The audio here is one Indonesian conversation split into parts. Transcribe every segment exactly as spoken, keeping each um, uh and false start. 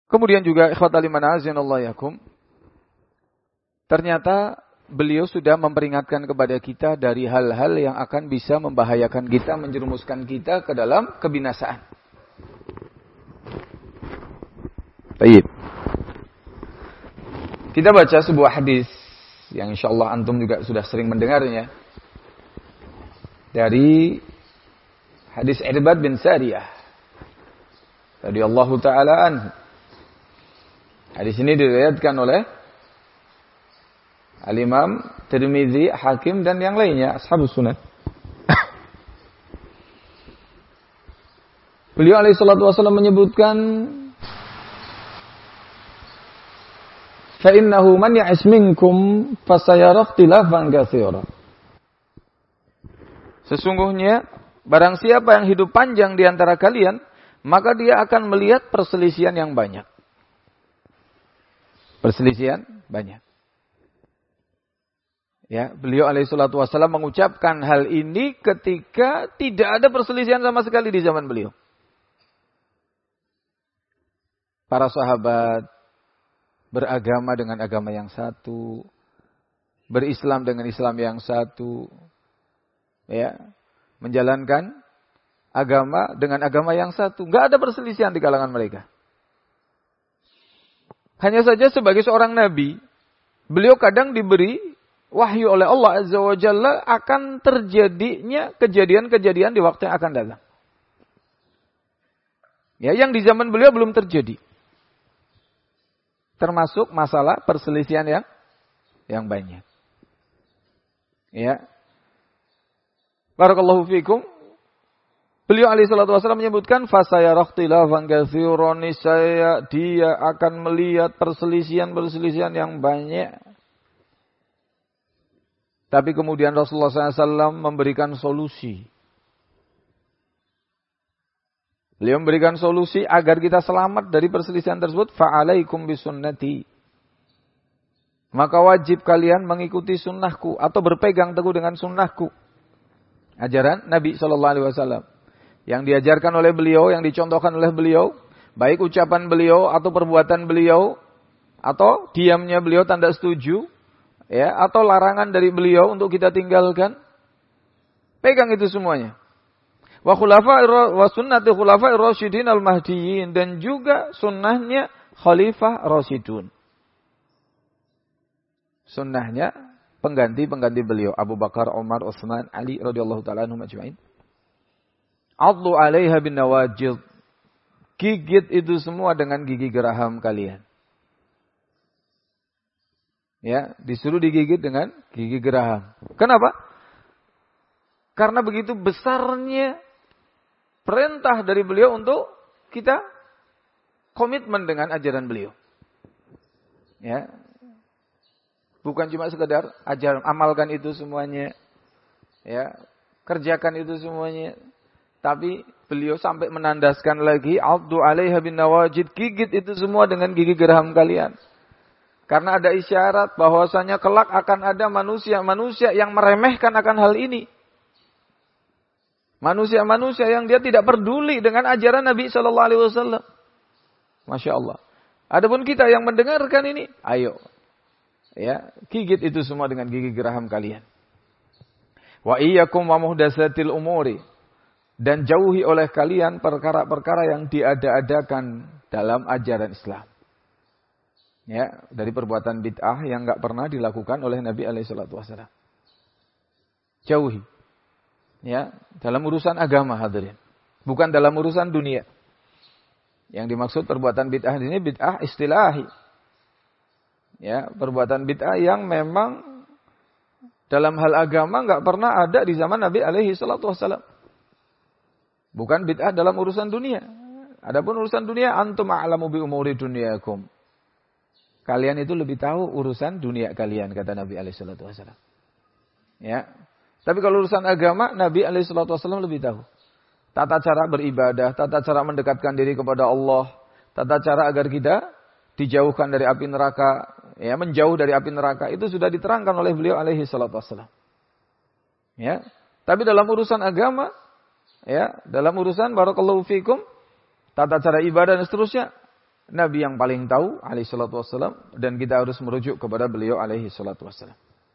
Kemudian juga ikhwatal iman azanallahu yakum. Ternyata beliau sudah memperingatkan kepada kita dari hal-hal yang akan bisa membahayakan kita, menjerumuskan kita ke dalam kebinasaan. Baik. Kita baca sebuah hadis yang insyaallah antum juga sudah sering mendengarnya. Dari hadis Irbad bin Sariyah radhiyallahu taala anhu. Hadis ini diriwayatkan oleh Al-Imam Tirmidzi, Hakim dan yang lainnya, ashabus sunan. Beliau alaihi salatu wasallam menyebutkan, fa innahu man ya'is minkum fasayara ikhtilafan katsira. Sesungguhnya barang siapa yang hidup panjang di antara kalian, maka dia akan melihat perselisihan yang banyak. Perselisihan banyak. Ya, beliau alaihi salatu wasallam mengucapkan hal ini ketika tidak ada perselisihan sama sekali di zaman beliau. Para sahabat beragama dengan agama yang satu, berislam dengan Islam yang satu, ya, menjalankan agama dengan agama yang satu. Enggak ada perselisihan di kalangan mereka. Hanya saja sebagai seorang nabi, beliau kadang diberi wahyu oleh Allah Azza wa Jalla akan terjadinya kejadian-kejadian di waktu yang akan datang. Ya, yang di zaman beliau belum terjadi. Termasuk masalah perselisihan yang yang banyak. Ya. Barakallahu fikum. Beliau alaihi salatu wasallam menyebutkan fasayara ikhtilafan katsiran, saya dia akan melihat perselisihan-perselisihan yang banyak. Tapi kemudian Rasulullah shallallahu alaihi wasallam memberikan solusi. Beliau memberikan solusi agar kita selamat dari perselisihan tersebut. Fa'alaikum bisunnati. Maka wajib kalian mengikuti sunnahku atau berpegang teguh dengan sunnahku. Ajaran Nabi shallallahu alaihi wasallam. Yang diajarkan oleh beliau, yang dicontohkan oleh beliau. Baik ucapan beliau atau perbuatan beliau. Atau diamnya beliau tanda setuju. Ya, atau larangan dari beliau untuk kita tinggalkan. Pegang itu semuanya. Wa khulafa wa sunnati khulafa ar-rasyidin al-mahdiyyin, dan juga sunnahnya khalifah rasyidun. Sunnahnya pengganti-pengganti beliau, Abu Bakar, Umar, Utsman, Ali radhiyallahu taala anhum ajma'in. Adlu 'alaiha bin nawajid. Gigit itu semua dengan gigi geraham kalian. Ya, disuruh digigit dengan gigi geraham. Kenapa? Karena begitu besarnya perintah dari beliau untuk kita komitmen dengan ajaran beliau. Ya. Bukan cuma sekedar ajar, amalkan itu semuanya. Ya, kerjakan itu semuanya. Tapi beliau sampai menandaskan lagi, "Addu 'alaiha bin nawajid", gigit itu semua dengan gigi geraham kalian. Karena ada isyarat bahwasanya kelak akan ada manusia-manusia yang meremehkan akan hal ini. Manusia-manusia yang dia tidak peduli dengan ajaran Nabi Shallallahu Alaihi Wasallam. Masya Allah. Adapun kita yang mendengarkan ini, ayo, ya, gigit itu semua dengan gigi geraham kalian. Wa iyyakum wa muhdatsatil umuri, dan jauhi oleh kalian perkara-perkara yang diada-adakan dalam ajaran Islam. Ya, dari perbuatan bid'ah yang enggak pernah dilakukan oleh Nabi alaihi salatu wasallam. Jauhi. Ya, dalam urusan agama hadirin. Bukan dalam urusan dunia. Yang dimaksud perbuatan bid'ah ini bid'ah istilahi. Ya, perbuatan bid'ah yang memang dalam hal agama enggak pernah ada di zaman Nabi alaihi salatu wasallam. Bukan bid'ah dalam urusan dunia. Adapun urusan dunia, antum a'lamu bi umuri dunyakum. Kalian itu lebih tahu urusan dunia kalian, kata Nabi alaihi salatu wasallam. Ya. Tapi kalau urusan agama, Nabi alaihi salatu wasallam lebih tahu. Tata cara beribadah, tata cara mendekatkan diri kepada Allah, tata cara agar kita dijauhkan dari api neraka, ya, menjauh dari api neraka, itu sudah diterangkan oleh beliau alaihi salatu wasallam. Ya. Tapi dalam urusan agama, ya, dalam urusan barakallahu fikum, tata cara ibadah dan seterusnya, Nabi yang paling tahu alaihi salatu wassalam, dan kita harus merujuk kepada beliau alaihi salatu wassalam.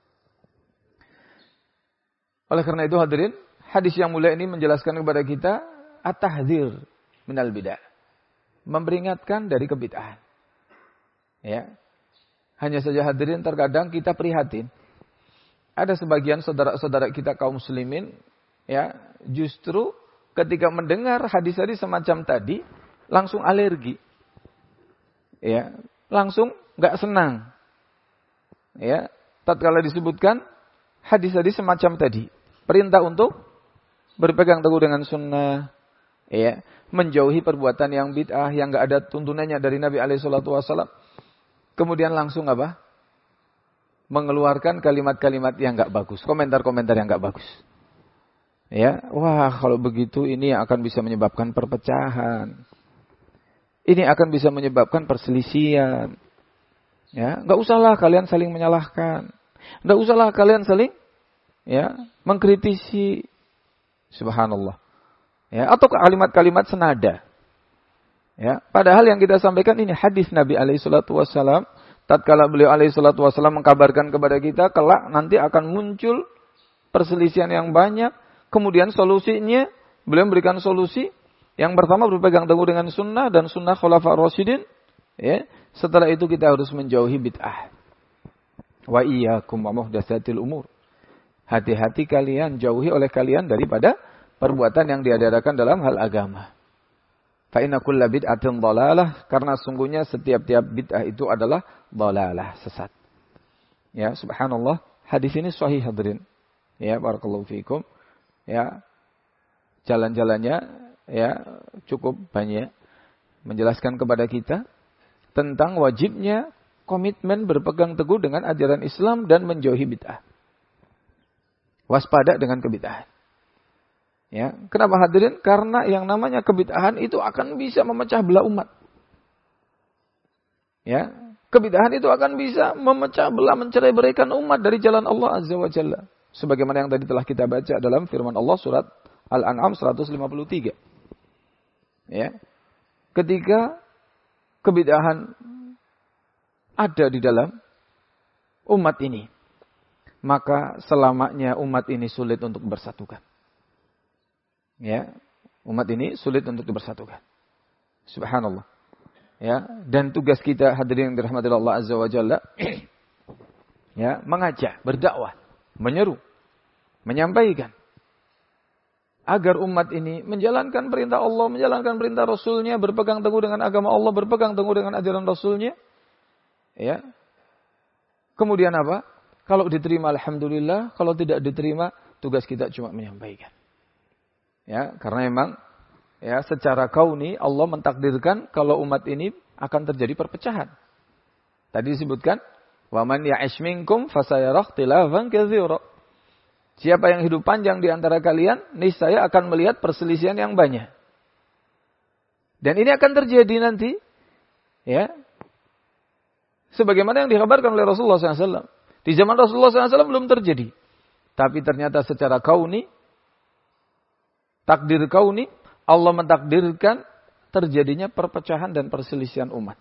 Oleh karena itu hadirin, hadis yang mulia ini menjelaskan kepada kita at-tahdzir minal bid'ah. Memperingatkan dari kebid'ahan. Ya. Hanya saja hadirin terkadang kita prihatin. Ada sebagian saudara-saudara kita kaum muslimin, ya, justru ketika mendengar hadis-hadis semacam tadi langsung alergi. Ya, langsung enggak senang. Ya, tatkala disebutkan hadis-hadis semacam tadi, perintah untuk berpegang teguh dengan sunnah, ya, menjauhi perbuatan yang bid'ah yang enggak ada tuntunannya dari Nabi alaihi salatu wasallam. Kemudian langsung apa? Mengeluarkan kalimat-kalimat yang enggak bagus, komentar-komentar yang enggak bagus. Ya, wah kalau begitu ini akan bisa menyebabkan perpecahan. Ini akan bisa menyebabkan perselisihan. Ya, enggak usahlah kalian saling menyalahkan. Enggak usahlah kalian saling, ya, mengkritisi. Subhanallah. Ya, atau kalimat-kalimat senada. Ya, padahal yang kita sampaikan ini hadis Nabi alaihi salatu wasallam, tatkala beliau alaihi salatu wasallam mengkabarkan kepada kita kelak nanti akan muncul perselisihan yang banyak, kemudian solusinya beliau memberikan solusi. Yang pertama berpegang teguh dengan sunnah dan sunnah khulafaur rasyidin. Ya, setelah itu kita harus menjauhi bid'ah. Wa iyyakum wa muhdatsatil umur. Hati-hati kalian, jauhi oleh kalian daripada perbuatan yang diadakan dalam hal agama. Fa inna kulla bid'atin dhalalah, karena sungguhnya setiap-tiap bid'ah itu adalah dhalalah, sesat. Ya, subhanallah, hadis ini sahih hadirin. Ya, barakallahu fiikum. Ya, jalan-jalannya ya cukup banyak menjelaskan kepada kita tentang wajibnya komitmen berpegang teguh dengan ajaran Islam dan menjauhi bid'ah. Waspada dengan kebid'ahan. Ya, kenapa hadirin? Karena yang namanya kebid'ahan itu akan bisa memecah belah umat. Ya, kebid'ahan itu akan bisa memecah belah, mencerai-beraikan umat dari jalan Allah Azza wa Jalla. Sebagaimana yang tadi telah kita baca dalam firman Allah surat Al-An'am seratus lima puluh tiga. Ya. Ketika kebid'ahan ada di dalam umat ini, maka selamanya umat ini sulit untuk bersatukan. Ya, umat ini sulit untuk dipersatukan. Subhanallah. Ya, dan tugas kita hadirin yang dirahmati Allah Azza wa Jalla, ya, mengajak, berdakwah, menyeru, menyampaikan agar umat ini menjalankan perintah Allah, menjalankan perintah Rasulnya, berpegang teguh dengan agama Allah, berpegang teguh dengan ajaran Rasulnya. Ya. Kemudian apa? Kalau diterima alhamdulillah, kalau tidak diterima tugas kita cuma menyampaikan. Ya, karena memang ya secara kauni Allah mentakdirkan kalau umat ini akan terjadi perpecahan. Tadi disebutkan, "Wa man ya'ish minkum fasayara ikhtilafan katsira." Siapa yang hidup panjang di antara kalian, niscaya akan melihat perselisihan yang banyak. Dan ini akan terjadi nanti, ya. Sebagaimana yang dikabarkan oleh Rasulullah shallallahu alaihi wasallam. Di zaman Rasulullah shallallahu alaihi wasallam belum terjadi. Tapi ternyata secara kauni, takdir kauni, Allah mentakdirkan terjadinya perpecahan dan perselisihan umat.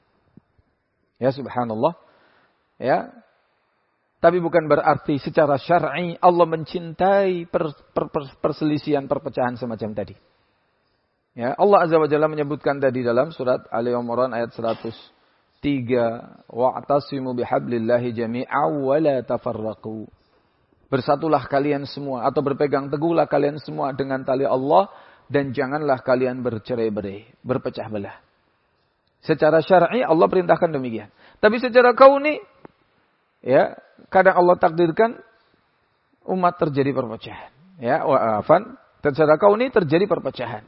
Ya subhanallah. Ya. Tapi bukan berarti secara syar'i Allah mencintai per, per, per, perselisihan, perpecahan semacam tadi. Ya, Allah Azza wa Jalla menyebutkan tadi dalam surat Ali Imran ayat seratus tiga, wa'tasimu bihablillahi jami'an wa la tafarraqu. Bersatulah kalian semua atau berpegang teguhlah kalian semua dengan tali Allah dan janganlah kalian bercerai-berai, berpecah belah. Secara syar'i Allah perintahkan demikian. Tapi secara kauni, ya, kadang Allah takdirkan umat terjadi perpecahan. Ya, wa'afan, secara kauni terjadi perpecahan.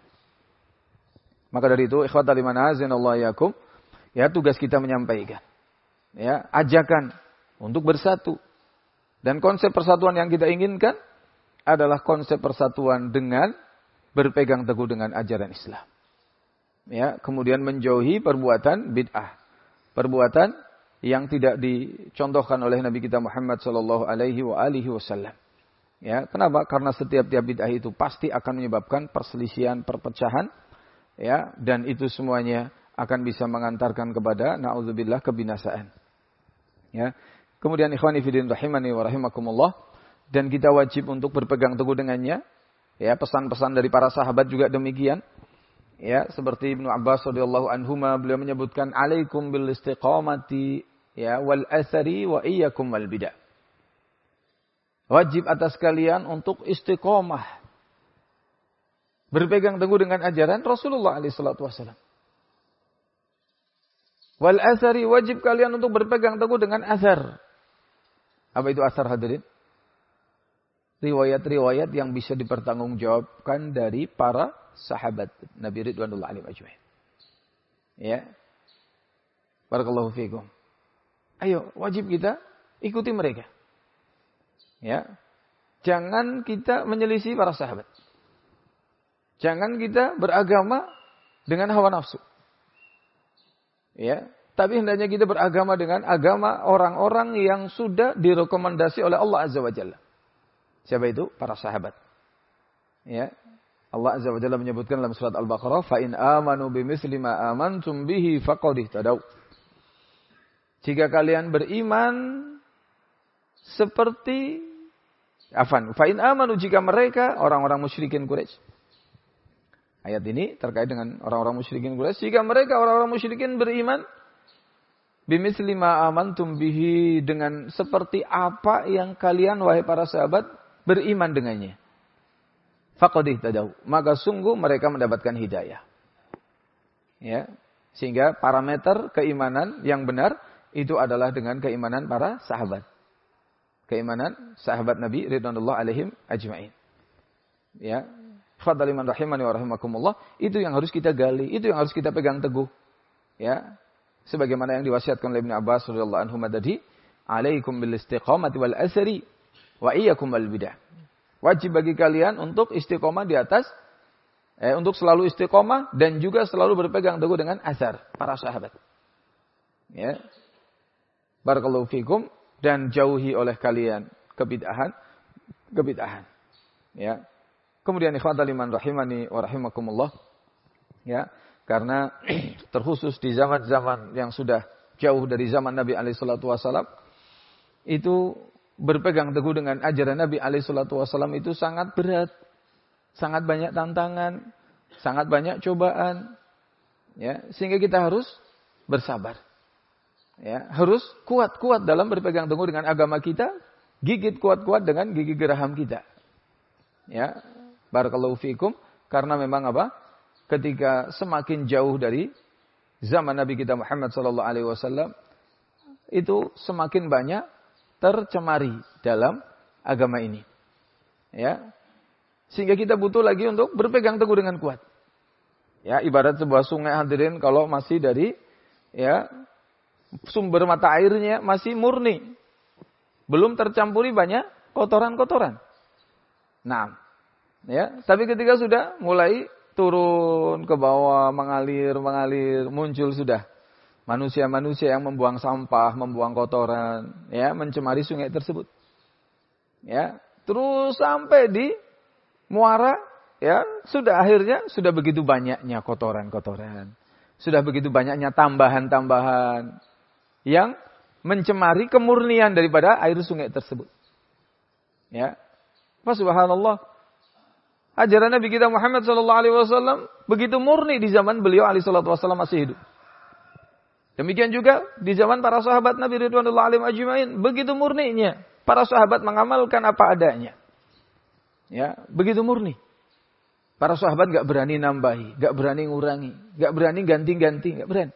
Maka dari itu, ikhwatal iman azinallahu yakum, ya tugas kita menyampaikan. Ya, ajakan untuk bersatu. Dan konsep persatuan yang kita inginkan adalah konsep persatuan dengan berpegang teguh dengan ajaran Islam. Ya, kemudian menjauhi perbuatan bid'ah. Perbuatan yang tidak dicontohkan oleh Nabi kita Muhammad sallallahu alaihi wa alihi wasallam. Ya, kenapa? Karena setiap-tiap bid'ah itu pasti akan menyebabkan perselisihan, perpecahan, ya, dan itu semuanya akan bisa mengantarkan kepada na'udzubillah kebinasaan. Ya. Kemudian ikhwani fillah rahimani wa rahimakumullah, dan kita wajib untuk berpegang teguh dengannya. Ya, pesan-pesan dari para sahabat juga demikian. Ya, seperti Ibnu Abbas radhiyallahu anhuma, beliau menyebutkan alaikum bil istiqamati ya wal athari wa iyyakum wal bidah. Wajib atas kalian untuk istiqamah, berpegang teguh dengan ajaran Rasulullah alaihi salatu wasallam. Wal athari, wajib kalian untuk berpegang teguh dengan athar. Apa itu athar, hadirin? Riwayat-riwayat yang bisa dipertanggungjawabkan dari para sahabat Nabi ridwanullah alaihim ajmain. Ya. Barakallahu fiikum. Ayo, wajib kita ikuti mereka. Ya. Jangan kita menyelisih para sahabat. Jangan kita beragama dengan hawa nafsu. Ya, tapi hendaknya kita beragama dengan agama orang-orang yang sudah direkomendasi oleh Allah Azza wa Jalla. Siapa itu? Para sahabat. Ya. Allah Azza wa Jalla menyebutkan dalam surat Al-Baqarah, "Fa in amanu bimithli ma amantum bihi faqad ihtadaw." Jika kalian beriman seperti afan, fa in amanu, jika mereka orang-orang musyrikin Quraisy. Ayat ini terkait dengan orang-orang musyrikin Quraisy. Jika mereka orang-orang musyrikin beriman bimithli ma amantum bihi, dengan seperti apa yang kalian wahai para sahabat beriman dengannya. Faqad ihtadaw, maka sungguh mereka mendapatkan hidayah. Ya, sehingga parameter keimanan yang benar itu adalah dengan keimanan para sahabat. Keimanan sahabat Nabi ridwanullah alaihim ajmain. Ya. Fadhaliman rahimani wa rahimakumullah, itu yang harus kita gali, itu yang harus kita pegang teguh. Ya. Sebagaimana yang diwasiatkan oleh Ibnu Abbas radhiyallahu anhu tadi, "Alaikum bil istiqamati wal athari wa iyyakum wal bidah." Wajib bagi kalian untuk istiqomah di atas eh, untuk selalu istiqomah dan juga selalu berpegang teguh dengan asar para sahabat. Ya. Barakallahu fikum, dan jauhi oleh kalian kebid'ahan, kebid'ahan. Ya. Kemudian ikhwatal iman rahimani wa rahimakumullah. Ya, karena terkhusus di zaman-zaman yang sudah jauh dari zaman Nabi alaihi salatu wasallam, itu berpegang teguh dengan ajaran Nabi alaihi salatu wasallam itu sangat berat. Sangat banyak tantangan, sangat banyak cobaan. Ya, sehingga kita harus bersabar. Ya, harus kuat-kuat dalam berpegang teguh dengan agama kita, gigit kuat-kuat dengan gigi geraham kita. Ya, barakallahu fiikum, karena memang apa? Ketika semakin jauh dari zaman Nabi kita Muhammad sallallahu alaihi wasallam, itu semakin banyak tercemari dalam agama ini. Ya. Sehingga kita butuh lagi untuk berpegang teguh dengan kuat. Ya, ibarat sebuah sungai, hadirin, kalau masih dari ya sumber mata airnya masih murni, belum tercampuri banyak kotoran-kotoran. Nah, ya, tapi ketika sudah mulai turun ke bawah, mengalir, mengalir, muncul sudah manusia-manusia yang membuang sampah, membuang kotoran, ya, mencemari sungai tersebut. Ya, terus sampai di muara, ya, sudah akhirnya sudah begitu banyaknya kotoran-kotoran. Sudah begitu banyaknya tambahan-tambahan yang mencemari kemurnian daripada air sungai tersebut. Ya. Subhanallah. Ajaran Nabi kita Muhammad sallallahu alaihi wasallam begitu murni di zaman beliau alaihi salatu wasallam masih hidup. Demikian juga di zaman para sahabat Nabi ridwanullah alaihim ajmain, begitu murninya. Para sahabat mengamalkan apa adanya. Ya, begitu murni. Para sahabat enggak berani nambahi, enggak berani ngurangi, enggak berani ganti-ganti, enggak berani.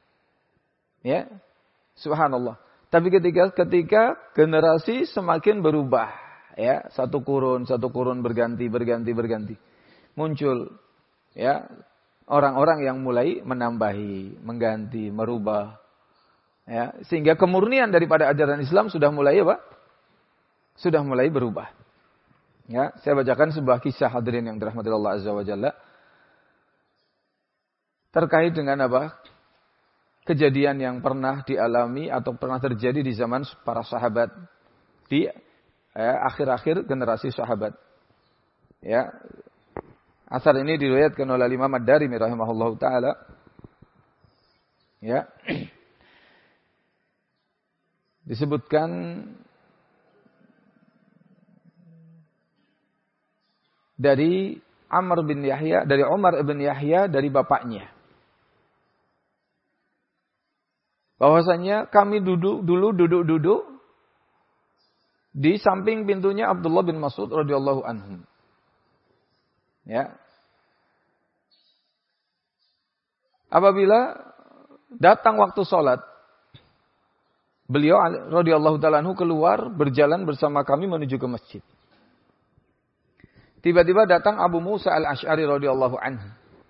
Ya. Subhanallah. Tapi ketika ketika generasi semakin berubah, ya, satu kurun, satu kurun berganti, berganti, berganti. Muncul, ya, orang-orang yang mulai menambahi, mengganti, merubah. Ya, sehingga kemurnian daripada ajaran Islam sudah mulai apa? Sudah mulai berubah. Ya, saya bacakan sebuah kisah, hadirin yang dirahmati Allah Azza wa Jalla. Terkait dengan apa? Kejadian yang pernah dialami atau pernah terjadi di zaman para sahabat. Di eh, akhir-akhir generasi sahabat. Ya. Asar ini diriwayatkan oleh Imam Ad-Darimi rahimahullahu taala. Ya. Disebutkan dari Amr bin Yahya, dari Umar bin Yahya, dari bapaknya. Bahwasanya kami duduk dulu duduk-duduk di samping pintunya Abdullah bin Mas'ud radhiyallahu anhu. Ya. Apabila datang waktu sholat, beliau radhiyallahu ta'ala anhu keluar berjalan bersama kami menuju ke masjid. Tiba-tiba datang Abu Musa al-Ash'ari radhiyallahu anhu.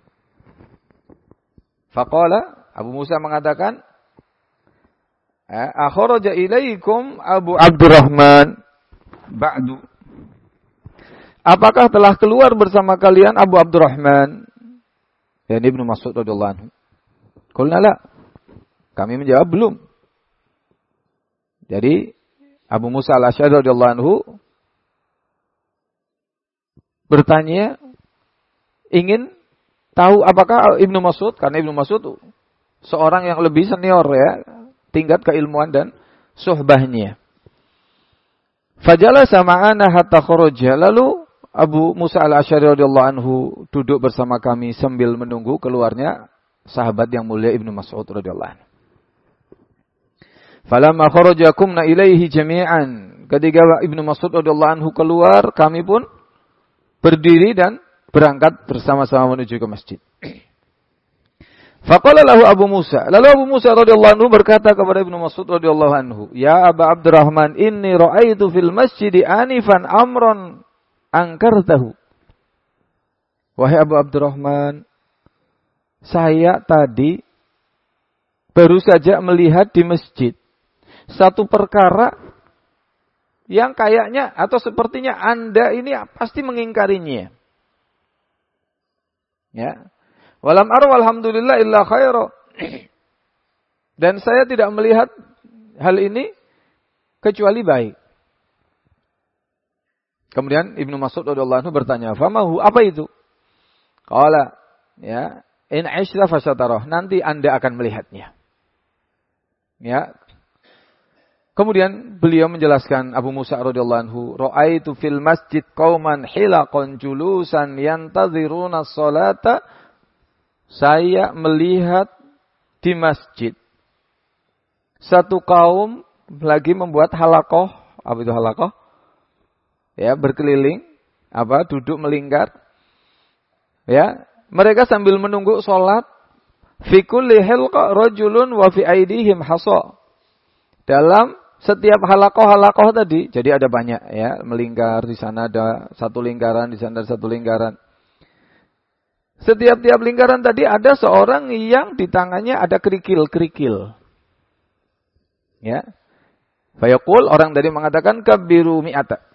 Faqala, Abu Musa mengatakan, akhraja ilaikum Abu Abdurrahman ba'du. Apakah telah keluar bersama kalian Abu Abdurrahman? Yani Ibnu Mas'ud radhiyallahu anhu. Qulna la. Kami menjawab belum. Jadi Abu Musa al-Ash'ari radhiyallahu anhu bertanya, ingin tahu apakah Ibnu Mas'ud, karena Ibnu Mas'ud seorang yang lebih senior ya, tingkat keilmuan dan suhbahnya. Fajalasa ma'ana hatta kharaja. Lalu Abu Musa al-Ash'ari radhiyallahu anhu duduk bersama kami sambil menunggu keluarnya sahabat yang mulia Ibnu Mas'ud radhiyallahu anhu. Falamma kharaja kumna ilaihi jami'an. Ketika Ibnu Mas'ud radhiyallahu anhu keluar, kami pun berdiri dan berangkat bersama-sama menuju ke masjid. Faqala lahu Abu Musa. Lalu Abu Musa radhiyallahu anhu berkata kepada Ibnu Mas'ud radhiyallahu anhu, "Ya Aba Abdurrahman, inni ra'aitu fil masjid anifan amran angkartahu." Wahai Abu Abdurrahman, saya tadi baru saja melihat di masjid satu perkara yang kayaknya atau sepertinya Anda ini pasti mengingkarinya. Ya. Walam ar walhamdulillah illa khaira. Dan saya tidak melihat hal ini kecuali baik. Kemudian Ibnu Mas'ud radhiyallahu anhu bertanya, "Famahu, apa itu?" Qala, ya, "In 'ishra fasatarah." Nanti Anda akan melihatnya. Ya. Kemudian beliau menjelaskan, Abu Musa radhiyallahu anhu, "Ra'aitu fil masjid qauman hilaqan julusan yantaziruna sholata." Saya melihat di masjid satu kaum lagi membuat halaqah. Apa itu halaqah? Ya, berkeliling, apa? Duduk melingkar. Ya, mereka sambil menunggu salat. Fi kulli hilqa rajulun wa fi aidihim hasa. Dalam setiap halakoh-halakoh tadi, jadi ada banyak ya, melingkar, di sana ada satu lingkaran, di sana ada satu lingkaran. Setiap-tiap lingkaran tadi ada seorang yang di tangannya ada kerikil-kerikil. Ya. Fayaqul, orang tadi mengatakan kabbiru mi'ata.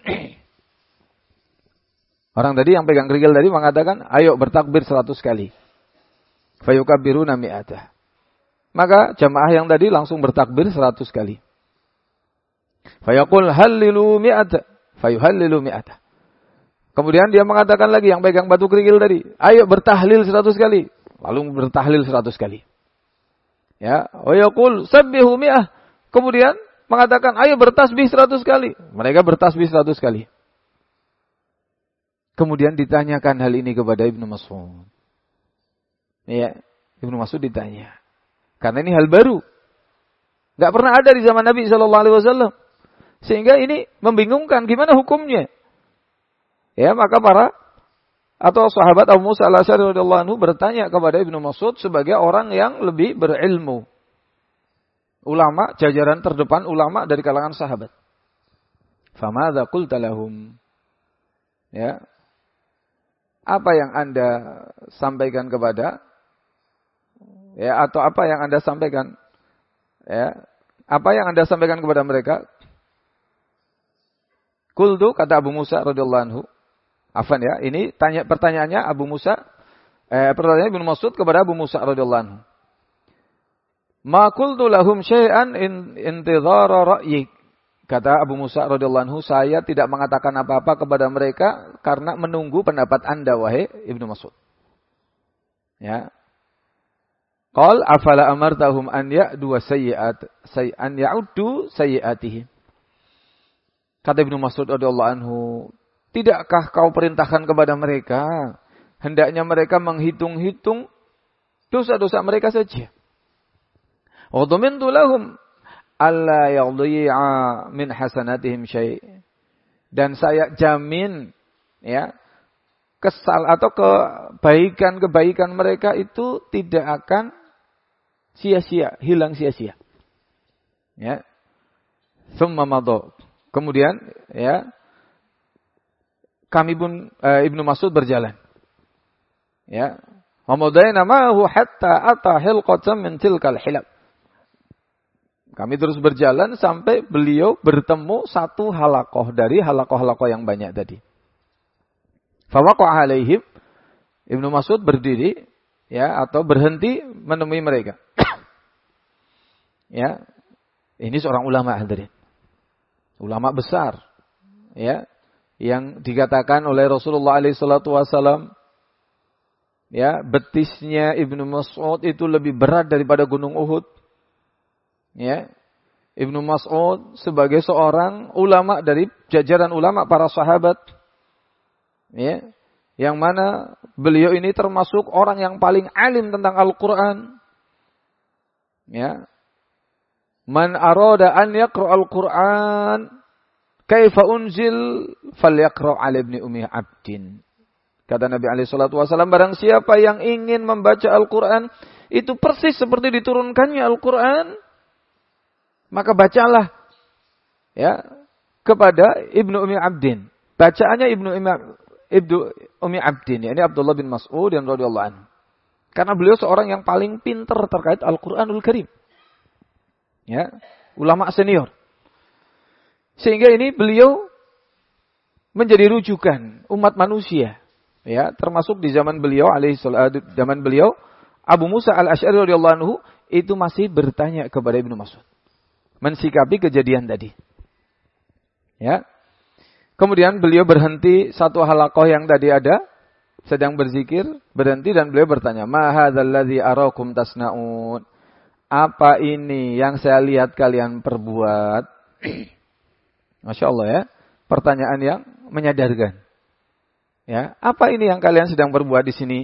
Orang tadi yang pegang kerikil tadi mengatakan, ayo bertakbir seratus kali. Fayukabbiruna mi'ata. Maka jamaah yang tadi langsung bertakbir seratus kali. Fayaqul hallilu mi'ata. Fayuhallilu mi'ata. Kemudian dia mengatakan lagi yang pegang batu kerikil tadi, ayo bertahlil seratus kali. Lalu bertahlil seratus kali. Ya, wayaqul sabbihu mi'ah. Kemudian mengatakan ayo bertasbih seratus kali. Mereka bertasbih seratus kali. Kemudian ditanyakan hal ini kepada Ibnu Mas'ud. Ya, Ibnu Mas'ud ditanya. Karena ini hal baru. Enggak pernah ada di zaman Nabi sallallahu alaihi wasallam. Sehingga ini membingungkan gimana hukumnya. Ya, maka para atau sahabat Abu Musa al-Ash'ari radhiyallahu anhu bertanya kepada Ibnu Mas'ud sebagai orang yang lebih berilmu. Ulama, jajaran terdepan ulama dari kalangan sahabat. Famadza qulta lahum? Ya. Apa yang Anda sampaikan kepada ya, atau apa yang Anda sampaikan ya, apa yang Anda sampaikan kepada mereka? Qultu, kata Abu Musa radhiyallahu anhu. Afan ya, ini tanya pertanyaannya Abu Musa, eh, pertanyaan Ibnu Mas'ud kepada Abu Musa radhiyallahu anhu. Ma qultu lahum syai'an in intidhara ra'yik. Kata Abu Musa radhiyallahu anhu, saya tidak mengatakan apa-apa kepada mereka karena menunggu pendapat Anda wahai Ibnu Mas'ud. Ya. Qal afala amartahum an ya'du sayyi'at say an ya'uddu sayyi'atihim. Kata Ibnu Mas'ud radhiyallahu anhu, tidakkah kau perintahkan kepada mereka hendaknya mereka menghitung-hitung dosa-dosa mereka saja. Wa dhamintu lahum alla yadhi'a min hasanatihim syai'. Dan saya jamin ya, kesal atau kebaikan-kebaikan mereka itu tidak akan sia-sia, hilang sia-sia. Ya. Tsumma madha. Kemudian ya, kami pun e, Ibnu Mas'ud berjalan. Ya. Wa madaina ma'ahu hatta ata hilqatan min tilkal hilab. Kami terus berjalan sampai beliau bertemu satu halaqah dari halaqah-halaqah yang banyak tadi. Fa waqa'a alaihim, Ibnu Mas'ud berdiri ya, atau berhenti menemui mereka. Ya. Ini seorang ulama hadirin. Ulama besar ya, yang dikatakan oleh Rasulullah alaihi salatu wasallam ya, betisnya Ibnu Mas'ud itu lebih berat daripada gunung Uhud. Ya. Ibnu Mas'ud sebagai seorang ulama dari jajaran ulama para sahabat. Ya. Yang mana beliau ini termasuk orang yang paling alim tentang Al-Qur'an. Ya. Man arada an yaqra al-Qur'an kaifa unzil falyaqra 'ala ibni ummi 'abdin. Kata Nabi alaihi salatu wasallam, barang siapa yang ingin membaca Al-Qur'an itu persis seperti diturunkannya Al-Qur'an, maka bacalah ya kepada Ibnu Ummi Abdin. Bacaannya Ibnu Ummi Ibnu Ummi Abdin, yakni Abdullah bin Mas'ud yang radhiyallahu anhu. Karena beliau seorang yang paling pintar terkait Al-Qur'anul Karim. Ya, ulama senior. Sehingga ini beliau menjadi rujukan umat manusia. Ya, termasuk di zaman beliau alaihi salatu zaman beliau Abu Musa Al-Asy'ari radhiyallahu anhu itu masih bertanya kepada Ibnu Mas'ud mensikapi kejadian tadi. Ya. Kemudian beliau berhenti satu halaqah yang tadi ada, sedang berzikir, berhenti dan beliau bertanya, "Ma hadzal ladzi arakum tasnaun?" Apa ini yang saya lihat kalian perbuat? Masya Allah ya. Pertanyaan yang menyadarkan. Ya, apa ini yang kalian sedang perbuat di sini?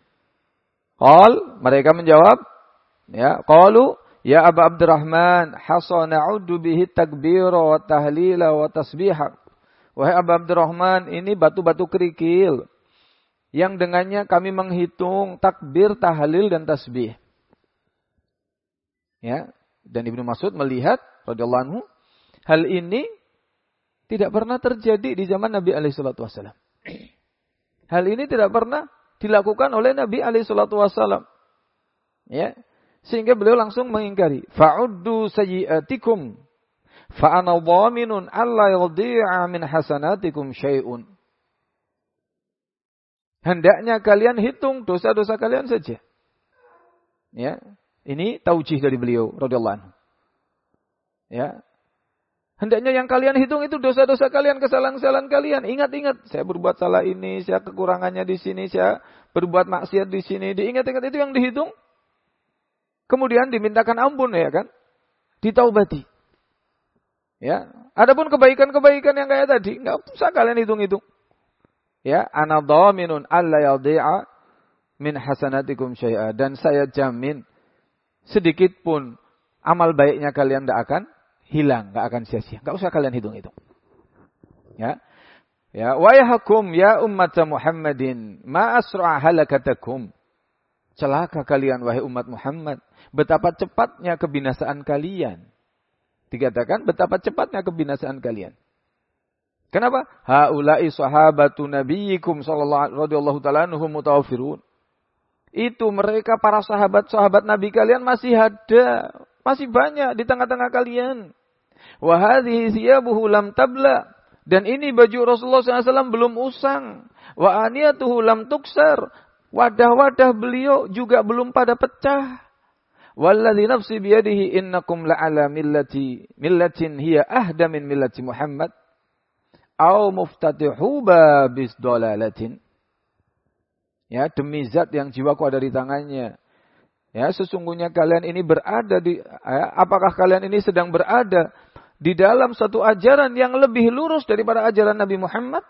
Qal, mereka menjawab, ya, qalu ya Abu Abdurrahman, hasana uddu bihi takbira wa tahlila wa tasbiha. Wahai Abu Abdurrahman, ini batu-batu kerikil yang dengannya kami menghitung takbir, tahlil dan tasbih. Ya, dan Ibnu Mas'ud melihat radhiyallahu anhu, hal ini tidak pernah terjadi di zaman Nabi alaihi salatu wasallam. Hal ini tidak pernah dilakukan oleh Nabi alaihi salatu wasallam. Ya. Sehingga beliau langsung mengingkari, fa'uddu sayyi'atikum fa ana dhaminun alla yudhi'a min hasanatikum syai'un. Hendaknya kalian hitung dosa-dosa kalian saja. Ya. Ini taujih dari beliau radhiyallahu anhu. Ya. Hendaknya yang kalian hitung itu dosa-dosa kalian, kesalahan-kesalahan kalian. Ingat-ingat, saya berbuat salah ini, saya kekurangannya di sini, saya berbuat maksiat di sini. Diingat-ingat itu yang dihitung. Kemudian dimintakan ampun ya kan? Ditaubati. Ya. Adapun kebaikan-kebaikan yang kayak tadi, enggak usah kalian hitung-hitung. Ya, ana dhaminun alla yadhi'a min hasanatikum syai'a, dan saya jamin sedikit pun amal baiknya kalian tidak akan hilang, tidak akan sia-sia. Tidak usah kalian hitung-hitung. Ya, ya, wa yahkum ya ummat Muhammadin, ma asra halakatakum. Celaka kalian wahai umat Muhammad, betapa cepatnya kebinasaan kalian. Dikatakan betapa cepatnya kebinasaan kalian. Kenapa? Haula'i sahabatu nabiyyikum sallallahu radhiyallahu ta'ala anhum mutawaffirun. Itu mereka para sahabat-sahabat Nabi kalian masih ada, masih banyak di tengah-tengah kalian. Wa hadhihi thiyabuhu lam tabla, dan ini baju Rasulullah shallallahu alaihi wasallam belum usang. Wa aniyatuhu lam tuksar, wadah-wadah beliau juga belum pada pecah. Walladzi nafsi biyadihi innakum la'ala millati millatin hiya ahda min millati Muhammad au muftatihu babis dolalatin. Ya, demi zat yang jiwaku ada di tangannya. Ya, sesungguhnya kalian ini berada di, ya, apakah kalian ini sedang berada di dalam satu ajaran yang lebih lurus daripada ajaran Nabi Muhammad?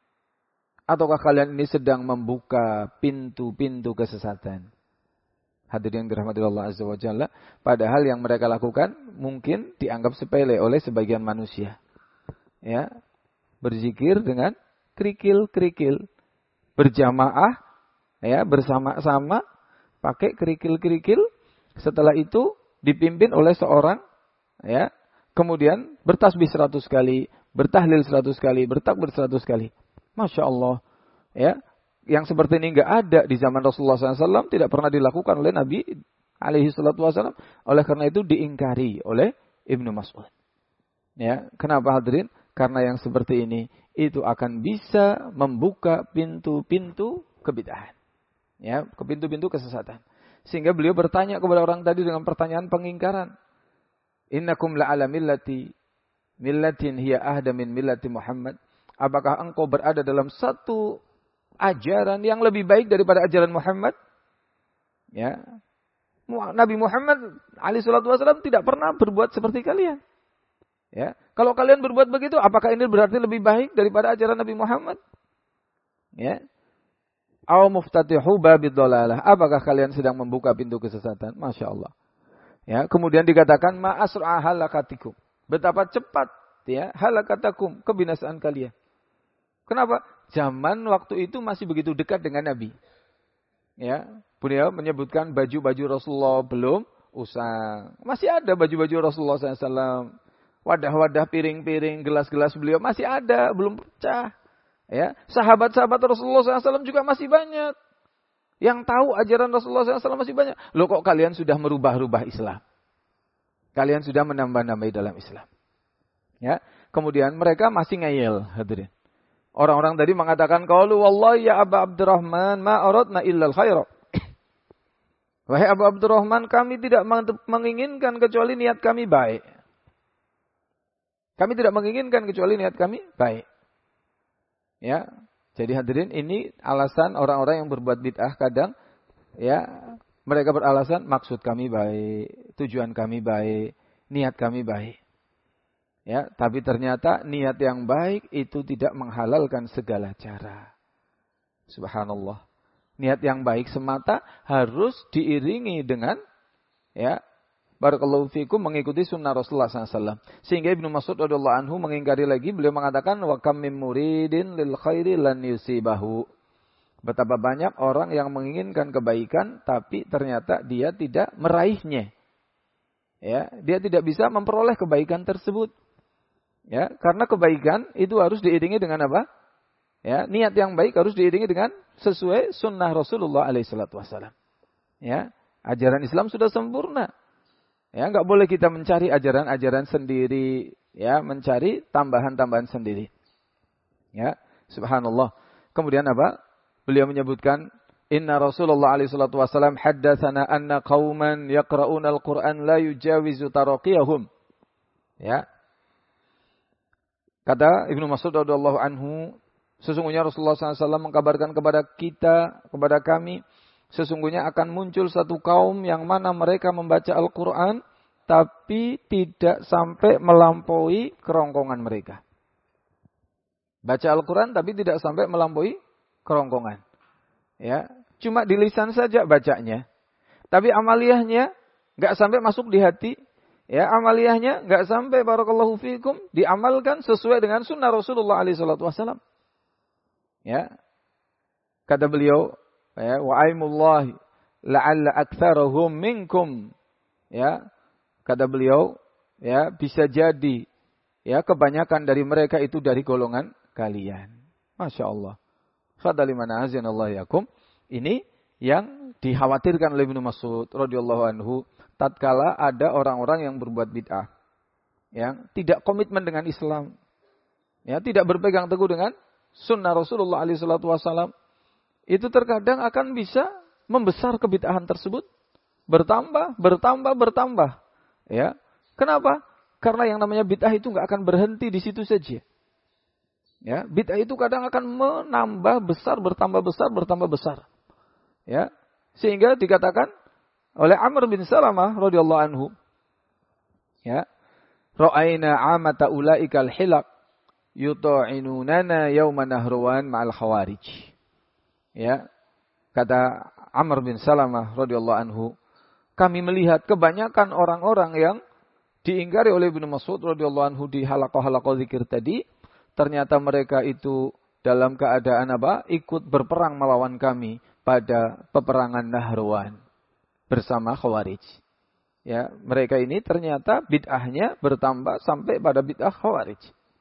Ataukah kalian ini sedang membuka pintu-pintu kesesatan? Hadirin yang dirahmati Allah Azza wa Jalla, padahal yang mereka lakukan mungkin dianggap sepele oleh sebagian manusia. Ya, berzikir dengan kerikil-kerikil, berjamaah, ya, bersama-sama, pakai kerikil-kerikil, setelah itu dipimpin oleh seorang, ya, kemudian bertasbih seratus kali, bertahlil seratus kali, bertakbir seratus kali. Masya Allah. Ya, yang seperti ini enggak ada di zaman Rasulullah shallallahu alaihi wasallam, tidak pernah dilakukan oleh Nabi alaihi salatu wasallam. Oleh karena itu diingkari oleh Ibnu Mas'ud. Ya, kenapa hadirin? Karena yang seperti ini itu akan bisa membuka pintu-pintu kebid'ahan. Ya, ke pintu-pintu kesesatan. Sehingga beliau bertanya kepada orang tadi dengan pertanyaan pengingkaran. Innakum la'ala millati millatin hiya ahda min millati Muhammad. Apakah engkau berada dalam satu ajaran yang lebih baik daripada ajaran Muhammad? Ya. Nabi Muhammad alaihi salatu wasallam tidak pernah berbuat seperti kalian. Ya. Kalau kalian berbuat begitu, apakah ini berarti lebih baik daripada ajaran Nabi Muhammad? Ya. Aw muftatihu babid dhalalah. Apakah kalian sedang membuka pintu kesesatan? Masya Allah. Ya, kemudian dikatakan ma asra halakatikum. Betapa cepat, ya, halakatakum, kebinasaan kalian. Kenapa? Zaman waktu itu masih begitu dekat dengan Nabi. Ya, beliau menyebutkan baju-baju Rasulullah belum usang. Masih ada baju-baju Rasulullah shallallahu alaihi wasallam. Wadah-wadah, piring-piring, gelas-gelas beliau masih ada, belum pecah. Ya, sahabat-sahabat Rasulullah shallallahu alaihi wasallam juga masih banyak. Yang tahu ajaran Rasulullah shallallahu alaihi wasallam masih banyak. Loh, kok kalian sudah merubah-rubah Islam? Kalian sudah menambah-nambahi dalam Islam. Ya, kemudian mereka masih ngeyel, hadirin. Orang-orang tadi mengatakan, qalu wallahi ya Aba Abdurrahman ma aradna illa al-khaira. Wahai Abu Abdurrahman, kami tidak menginginkan kecuali niat kami baik. Kami tidak menginginkan kecuali niat kami baik. Ya, jadi hadirin, ini alasan orang-orang yang berbuat bid'ah kadang, ya, mereka beralasan maksud kami baik, tujuan kami baik, niat kami baik. Ya, tapi ternyata niat yang baik itu tidak menghalalkan segala cara. Subhanallah. Niat yang baik semata harus diiringi dengan, ya, barakallahu fikum, mengikuti sunnah Rasulullah shallallahu alaihi wasallam. Sehingga Ibnu Mas'ud radhiyallahu anhu mengingkari lagi, beliau mengatakan wa kam min muridin lil khairi lan yusibahu. Betapa banyak orang yang menginginkan kebaikan tapi ternyata dia tidak meraihnya. Ya, dia tidak bisa memperoleh kebaikan tersebut. Ya, karena kebaikan itu harus diiringi dengan apa? Ya, niat yang baik harus diiringi dengan sesuai sunnah Rasulullah alaihi salatu wasallam. Ya, ajaran Islam sudah sempurna. Ya, enggak boleh kita mencari ajaran-ajaran sendiri, ya, mencari tambahan-tambahan sendiri. Ya, subhanallah. Kemudian apa? Beliau menyebutkan, inna Rasulullah alaihi salatu wasallam haddatsana anna qauman yaqra'una al-Qur'an la yujawizu taraqiyahum. Ya. Kata Ibnu Mas'ud radhiyallahu anhu, sesungguhnya Rasulullah shallallahu alaihi wasallam mengkabarkan kepada kita, kepada kami, sesungguhnya akan muncul satu kaum yang mana mereka membaca Al-Quran, tapi tidak sampai melampaui kerongkongan mereka. Baca Al-Quran, tapi tidak sampai melampaui kerongkongan. Ya, cuma di lisan saja bacanya. Tapi amaliyahnya nggak sampai masuk di hati. Ya, amaliyahnya nggak sampai barakallahu fikum diamalkan sesuai dengan sunnah Rasulullah alaihi salatu wasallam. Ya, kata beliau, ya, wa aimullahi la'alla aktsarahum minkum. Ya, kata beliau, ya, bisa jadi, ya, kebanyakan dari mereka itu dari golongan kalian. Masya Allah. Fadalimana azinallahu yakum. Ini yang dikhawatirkan oleh Ibnu Mas'ud radhiyallahu anhu tatkala ada orang-orang yang berbuat bid'ah, yang tidak komitmen dengan Islam, ya, tidak berpegang teguh dengan sunnah Rasulullah alaihi salatu wasallam, itu terkadang akan bisa membesar kebid'ahan tersebut, bertambah, bertambah, bertambah. Ya, kenapa? Karena yang namanya bid'ah itu nggak akan berhenti di situ saja. Ya, bid'ah itu kadang akan menambah besar, bertambah besar, bertambah besar. Ya, sehingga dikatakan oleh Amr bin Salamah radhiyallahu anhu. Ya. Ra'aina 'amata ulaikal hilaq yuta'inunana yauma nahruwan ma'al khawarij. Ya. Kata Amr bin Salamah radhiyallahu anhu, kami melihat kebanyakan orang-orang yang diingkari oleh Ibnu Mas'ud radhiyallahu anhu di halaqah-halaqah zikir tadi, ternyata mereka itu dalam keadaan apa? Ikut berperang melawan kami pada peperangan Nahrawan bersama Khawarij. Ya, mereka ini ternyata bid'ahnya bertambah sampai pada bid'ah Khawarij.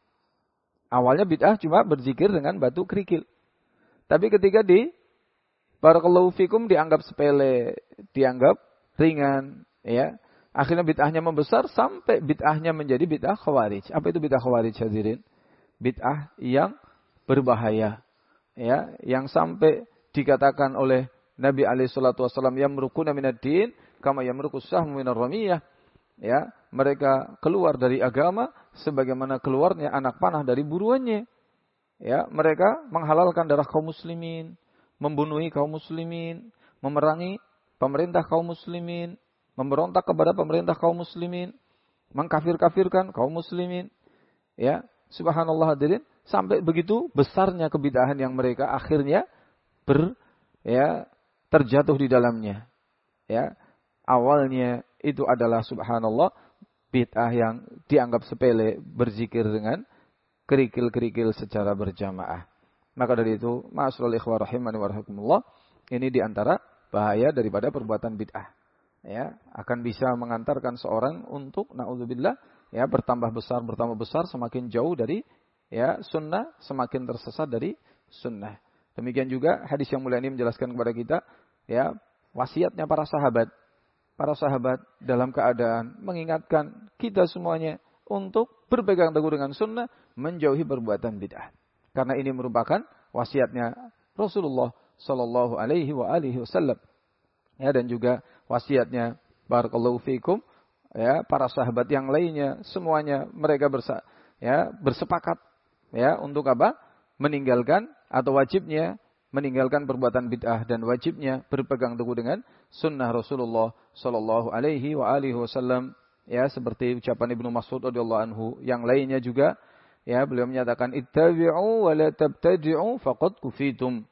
Awalnya bid'ah cuma berzikir dengan batu kerikil. Tapi ketika di barakallahu fikum dianggap sepele, dianggap ringan, ya. Akhirnya bid'ahnya membesar sampai bid'ahnya menjadi bid'ah Khawarij. Apa itu bid'ah Khawarij, hadirin? Bid'ah yang berbahaya, ya, yang sampai dikatakan oleh Nabi alaihi salatu wasallam yamruquna minad-din kama yamruqus sahmu minar ramiyah. Ya, mereka keluar dari agama sebagaimana keluarnya anak panah dari buruannya. Ya, mereka menghalalkan darah kaum muslimin, membunuhi kaum muslimin, memerangi pemerintah kaum muslimin, memberontak kepada pemerintah kaum muslimin, mengkafir-kafirkan kaum muslimin. Ya, subhanallah hadirin, sampai begitu besarnya kebid'ahan yang mereka akhirnya ber ya terjatuh di dalamnya. Ya, awalnya itu adalah subhanallah bid'ah yang dianggap sepele, berzikir dengan kerikil-kerikil secara berjamaah. Maka dari itu, ma'asyiral ikhwah rahimani wa rahimakumullah, ini diantara bahaya daripada perbuatan bid'ah. Ya, akan bisa mengantarkan seorang untuk naudzubillah ya bertambah besar bertambah besar semakin jauh dari ya sunnah, semakin tersesat dari sunnah. Demikian juga hadis yang mulia ini menjelaskan kepada kita ya wasiatnya para sahabat. Para sahabat dalam keadaan mengingatkan kita semuanya untuk berpegang teguh dengan sunnah, menjauhi perbuatan bid'ah. Karena ini merupakan wasiatnya Rasulullah sallallahu alaihi wa alihi wasallam. Ya, dan juga wasiatnya barakallahu fikum ya para sahabat yang lainnya, semuanya mereka bersa ya bersepakat ya untuk apa? Meninggalkan atau wajibnya meninggalkan perbuatan bid'ah dan wajibnya berpegang teguh dengan sunnah Rasulullah sallallahu alaihi wa alihi wasallam, ya, seperti ucapan Ibnu Mas'ud radhiyallahu anhu. Yang lainnya juga ya beliau menyatakan ittabi'u wa la tabtadi'u faqad kufitum.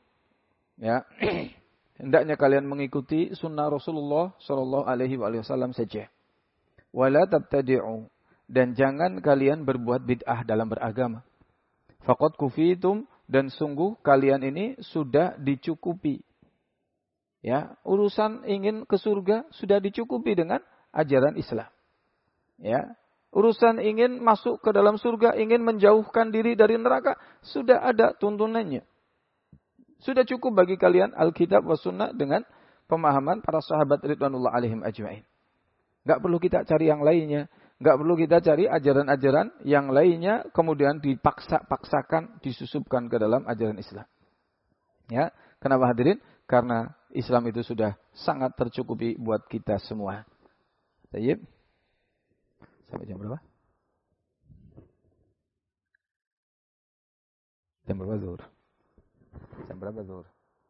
Ya. Hendaknya kalian mengikuti sunnah Rasulullah sallallahu alaihi wasallam saja. Wa la tabtadi'u, dan jangan kalian berbuat bid'ah dalam beragama. Faqad kufitum, dan sungguh kalian ini sudah dicukupi. Ya, urusan ingin ke surga sudah dicukupi dengan ajaran Islam. Ya, urusan ingin masuk ke dalam surga, ingin menjauhkan diri dari neraka, sudah ada tuntunannya. Sudah cukup bagi kalian Alkitab wa Sunnah dengan pemahaman para sahabat ridwanullah alaihim ajma'in. Enggak perlu kita cari yang lainnya. Enggak perlu kita cari ajaran-ajaran yang lainnya kemudian dipaksa-paksakan, disusupkan ke dalam ajaran Islam. Ya, kenapa hadirin? Karena Islam itu sudah sangat tercukupi buat kita semua. Baik. Sampai jam berapa? Jam berapa zuhur? Jam berapa zuhur?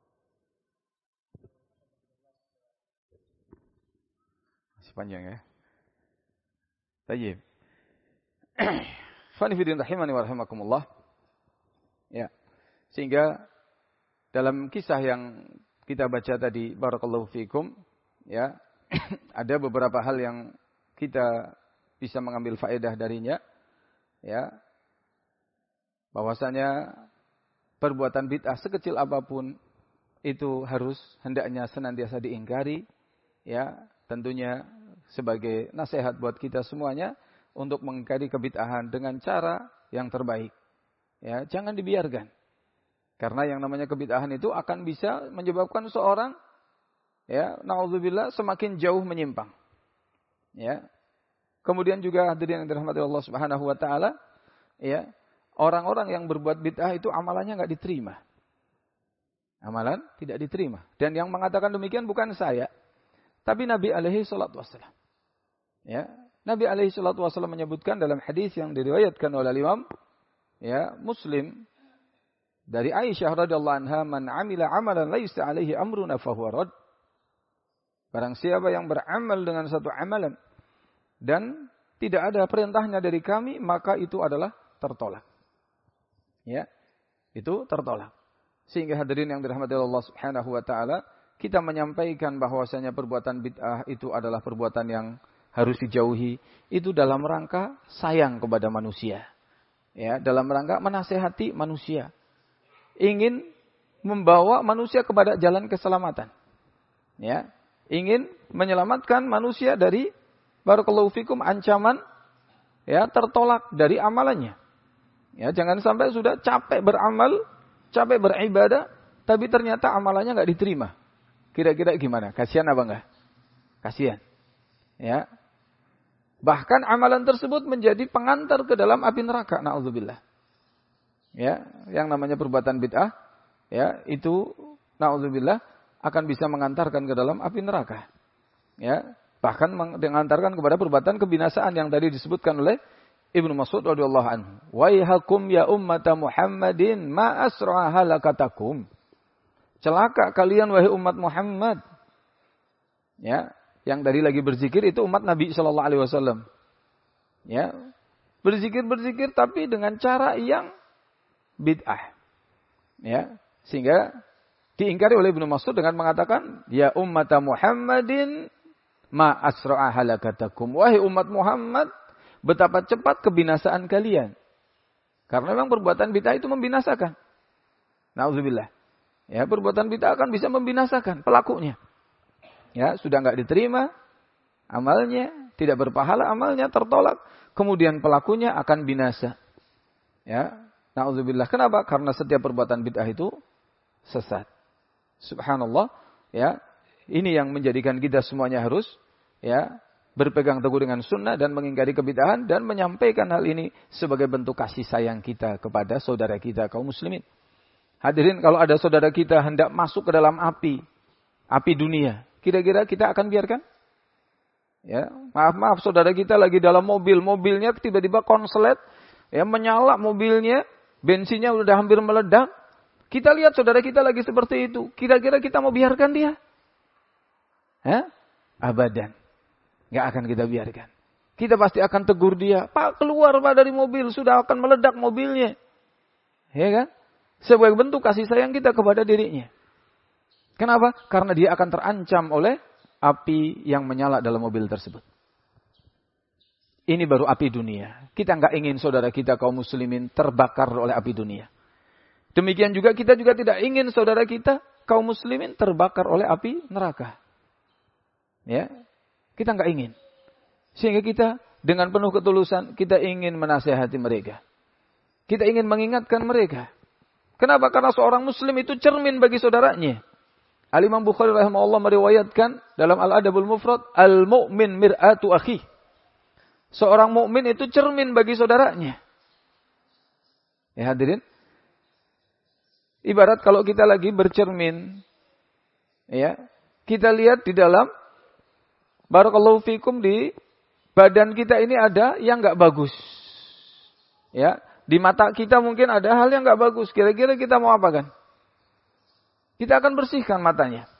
Masih panjang ya. Baik. Fani fidin rahimani wa rahimakumullah. Ya. Sehingga dalam kisah yang kita baca tadi barakallahu fikum, ya, ada beberapa hal yang kita bisa mengambil faedah darinya, ya. Bahwasanya perbuatan bid'ah sekecil apapun itu harus hendaknya senantiasa diingkari, ya, tentunya sebagai nasihat buat kita semuanya untuk mengingkari kebid'ahan dengan cara yang terbaik. Ya, jangan dibiarkan. Karena yang namanya kebid'ahan itu akan bisa menyebabkan seorang ya, naudzubillah semakin jauh menyimpang. Ya. Kemudian juga hadirin yang dirahmati Allah Subhanahu wa taala, ya, orang-orang yang berbuat bid'ah itu amalannya enggak diterima. Amalan tidak diterima. Dan yang mengatakan demikian bukan saya, tapi Nabi alaihi salatu wasallam. Ya, Nabi alaihi salatu wasallam menyebutkan dalam hadis yang diriwayatkan oleh Imam ya, Muslim dari Aisyah radhiyallahu anha, "Man 'amila 'amalan laisa 'alaihi amruna fahuwa rad." Barang siapa yang beramal dengan satu amalan dan tidak ada perintahnya dari kami, maka itu adalah tertolak. Ya, itu tertolak. Sehingga hadirin yang dirahmati Allah Subhanahu wa taala, kita menyampaikan bahwasanya perbuatan bid'ah itu adalah perbuatan yang harus dijauhi. Itu dalam rangka sayang kepada manusia. Ya, dalam rangka menasehati manusia. Ingin membawa manusia kepada jalan keselamatan. Ya, ingin menyelamatkan manusia dari barakallahu fikum ancaman ya tertolak dari amalannya. Ya, jangan sampai sudah capek beramal, capek beribadah, tapi ternyata amalannya nggak diterima. Kira-kira gimana? Kasihan apa enggak? Kasihan. Ya. Bahkan amalan tersebut menjadi pengantar ke dalam api neraka. Na'udzubillah. Ya, yang namanya perbuatan bid'ah, ya, itu na'udzubillah akan bisa mengantarkan ke dalam api neraka. Ya, bahkan mengantarkan kepada perbuatan kebinasaan yang tadi disebutkan oleh Ibnu Mas'ud radhiyallahu anhu. Waihakum ya ummata Muhammadin ma asra halakatakum. Celaka kalian wahai umat Muhammad. Ya, yang tadi lagi berzikir itu umat Nabi sallallahu alaihi wasallam. Ya, berzikir-berzikir tapi dengan cara yang bid'ah. Ya, sehingga diingkari oleh Ibnu Mas'ud dengan mengatakan, "Ya ummata Muhammadin ma asra halakatakum." Wahai umat Muhammad, betapa cepat kebinasaan kalian. Karena memang perbuatan bid'ah itu membinasakan. Nauzubillah. Ya, perbuatan bid'ah akan bisa membinasakan pelakunya. Ya, sudah enggak diterima amalnya, tidak berpahala amalnya, tertolak, kemudian pelakunya akan binasa. Ya, nauzubillah. Kenapa? Karena setiap perbuatan bid'ah itu sesat. Subhanallah, ya. Ini yang menjadikan kita semuanya harus ya berpegang teguh dengan sunnah dan mengingkari kebid'ahan dan menyampaikan hal ini sebagai bentuk kasih sayang kita kepada saudara kita kaum muslimin. Hadirin, kalau ada saudara kita hendak masuk ke dalam api, api dunia, kira-kira kita akan biarkan? Ya, maaf-maaf saudara kita lagi dalam mobil, mobilnya tiba-tiba konslet, ya menyala mobilnya, bensinnya udah hampir meledak. Kita lihat saudara kita lagi seperti itu, kira-kira kita mau biarkan dia? Hah? Abadan. Nggak akan kita biarkan. Kita pasti akan tegur dia. Pak, keluar Pak dari mobil. Sudah akan meledak mobilnya. Ya kan? Sebagai bentuk kasih sayang kita kepada dirinya. Kenapa? Karena dia akan terancam oleh api yang menyala dalam mobil tersebut. Ini baru api dunia. Kita nggak ingin saudara kita kaum muslimin terbakar oleh api dunia. Demikian juga kita juga tidak ingin saudara kita kaum muslimin terbakar oleh api neraka. Ya. Kita nggak ingin. Sehingga kita dengan penuh ketulusan, kita ingin menasihati mereka. Kita ingin mengingatkan mereka. Kenapa? Karena seorang muslim itu cermin bagi saudaranya. Al-Imam Bukhari rahimahullah meriwayatkan dalam Al-Adabul Mufrad, Al-Mu'min mir'atu akhi. Seorang mukmin itu cermin bagi saudaranya. Ya hadirin. Ibarat kalau kita lagi bercermin. Ya. Kita lihat di dalam barakallahu fikum di badan kita ini ada yang enggak bagus. Ya, di mata kita mungkin ada hal yang enggak bagus. Kira-kira kita mau apa kan? Kita akan bersihkan matanya.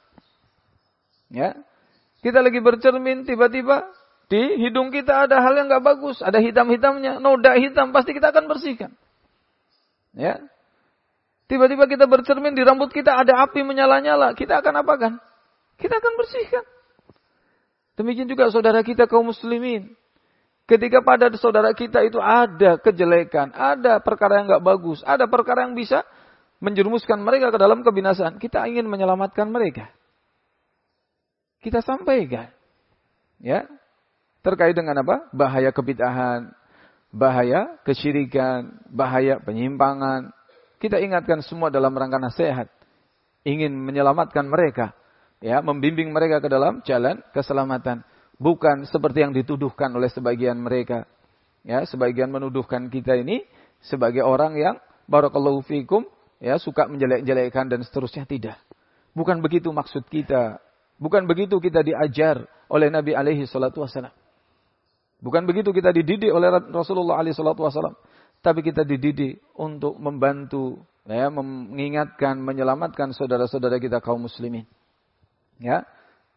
Ya. Kita lagi bercermin tiba-tiba di hidung kita ada hal yang enggak bagus, ada hitam-hitamnya, noda hitam, pasti kita akan bersihkan. Ya. Tiba-tiba kita bercermin di rambut kita ada api menyala-nyala, kita akan apakan? Kita akan bersihkan. Demikian juga saudara kita kaum muslimin. Ketika pada saudara kita itu ada kejelekan, ada perkara yang enggak bagus, ada perkara yang bisa menjerumuskan mereka ke dalam kebinasaan, kita ingin menyelamatkan mereka. Kita sampaikan. Ya. Terkait dengan apa? Bahaya kebid'ahan, bahaya kesyirikan, bahaya penyimpangan. Kita ingatkan semua dalam rangka nasihat. Ingin menyelamatkan mereka. Ya, membimbing mereka ke dalam jalan keselamatan, bukan seperti yang dituduhkan oleh sebagian mereka. Ya, sebagian menuduhkan kita ini sebagai orang yang barakallahu fikum, ya, suka menjelek-jelekkan dan seterusnya. Tidak. Bukan begitu maksud kita. Bukan begitu kita diajar oleh Nabi alaihi salatu wasallam. Bukan begitu kita dididik oleh Rasulullah alaihi salatu wasallam. Tapi kita dididik untuk membantu, ya, mengingatkan, menyelamatkan saudara-saudara kita kaum muslimin. Ya,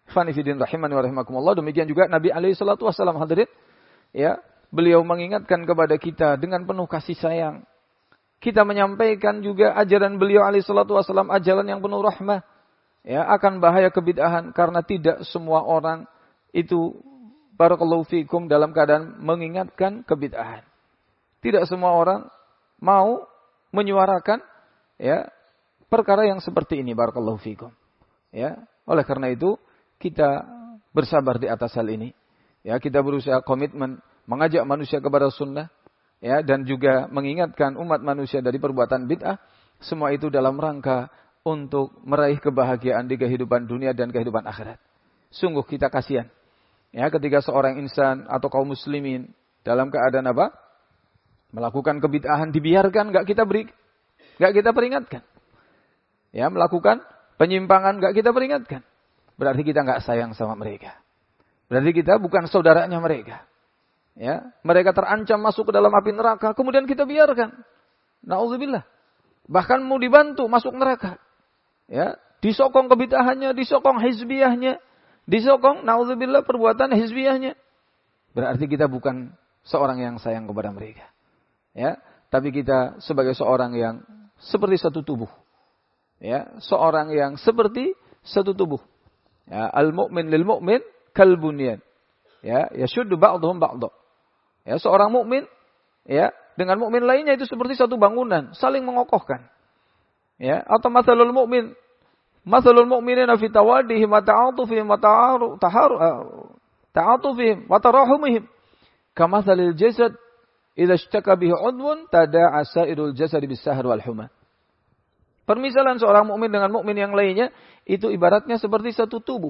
Ikhwani fillah rahimani wa rahimakumullah. Demikian juga Nabi alaihi salatu wasallam hadirin, ya, beliau mengingatkan kepada kita dengan penuh kasih sayang. Kita menyampaikan juga ajaran beliau alaihi salatu wasallam, ajaran yang penuh rahmah. Ya, akan bahaya kebid'ahan karena tidak semua orang itu barakallahu fikum dalam keadaan mengingatkan kebid'ahan. Tidak semua orang mau menyuarakan, ya, perkara yang seperti ini, barakallahu fikum. Ya, oleh karena itu kita bersabar di atas hal ini. Ya, kita berusaha komitmen mengajak manusia kepada sunnah, ya, dan juga mengingatkan umat manusia dari perbuatan bid'ah. Semua itu dalam rangka untuk meraih kebahagiaan di kehidupan dunia dan kehidupan akhirat. Sungguh kita kasihan, ya, ketika seorang insan atau kaum muslimin dalam keadaan apa? Melakukan kebid'ahan dibiarkan, enggak kita beri, enggak kita peringatkan. Ya, melakukan penyimpangan enggak kita peringatkan. Berarti kita enggak sayang sama mereka. Berarti kita bukan saudaranya mereka. Ya, mereka terancam masuk ke dalam api neraka, kemudian kita biarkan. Nauzubillah. Bahkan mau dibantu masuk neraka. Ya, disokong kebid'ahannya, disokong hizbiyahnya, disokong nauzubillah perbuatan hizbiyahnya. Berarti kita bukan seorang yang sayang kepada mereka. Ya, tapi kita sebagai seorang yang seperti satu tubuh. Ya, seorang yang seperti satu tubuh. Ya, al-mu'min lil mu'min kal bunyan. Ya, yashuddu ba'dhum ba'dha. Ya, seorang mukmin, ya, dengan mukmin lainnya itu seperti satu bangunan, saling mengokohkan. Ya, atau mathalul mu'min, mathalul mu'minina fi tawaddihim wa ta'atufihim wa ta'aru taharu ta'atufihim wa tarahumihim kamathalil jasad idza ishtaka bihi 'udwun tada'a sa'irul jasadi bis-sahri wal humma. Permisalan seorang mukmin dengan mukmin yang lainnya itu ibaratnya seperti satu tubuh.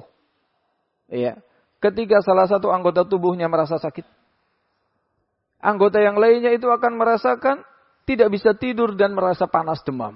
Ya. Ketika salah satu anggota tubuhnya merasa sakit, anggota yang lainnya itu akan merasakan tidak bisa tidur dan merasa panas demam.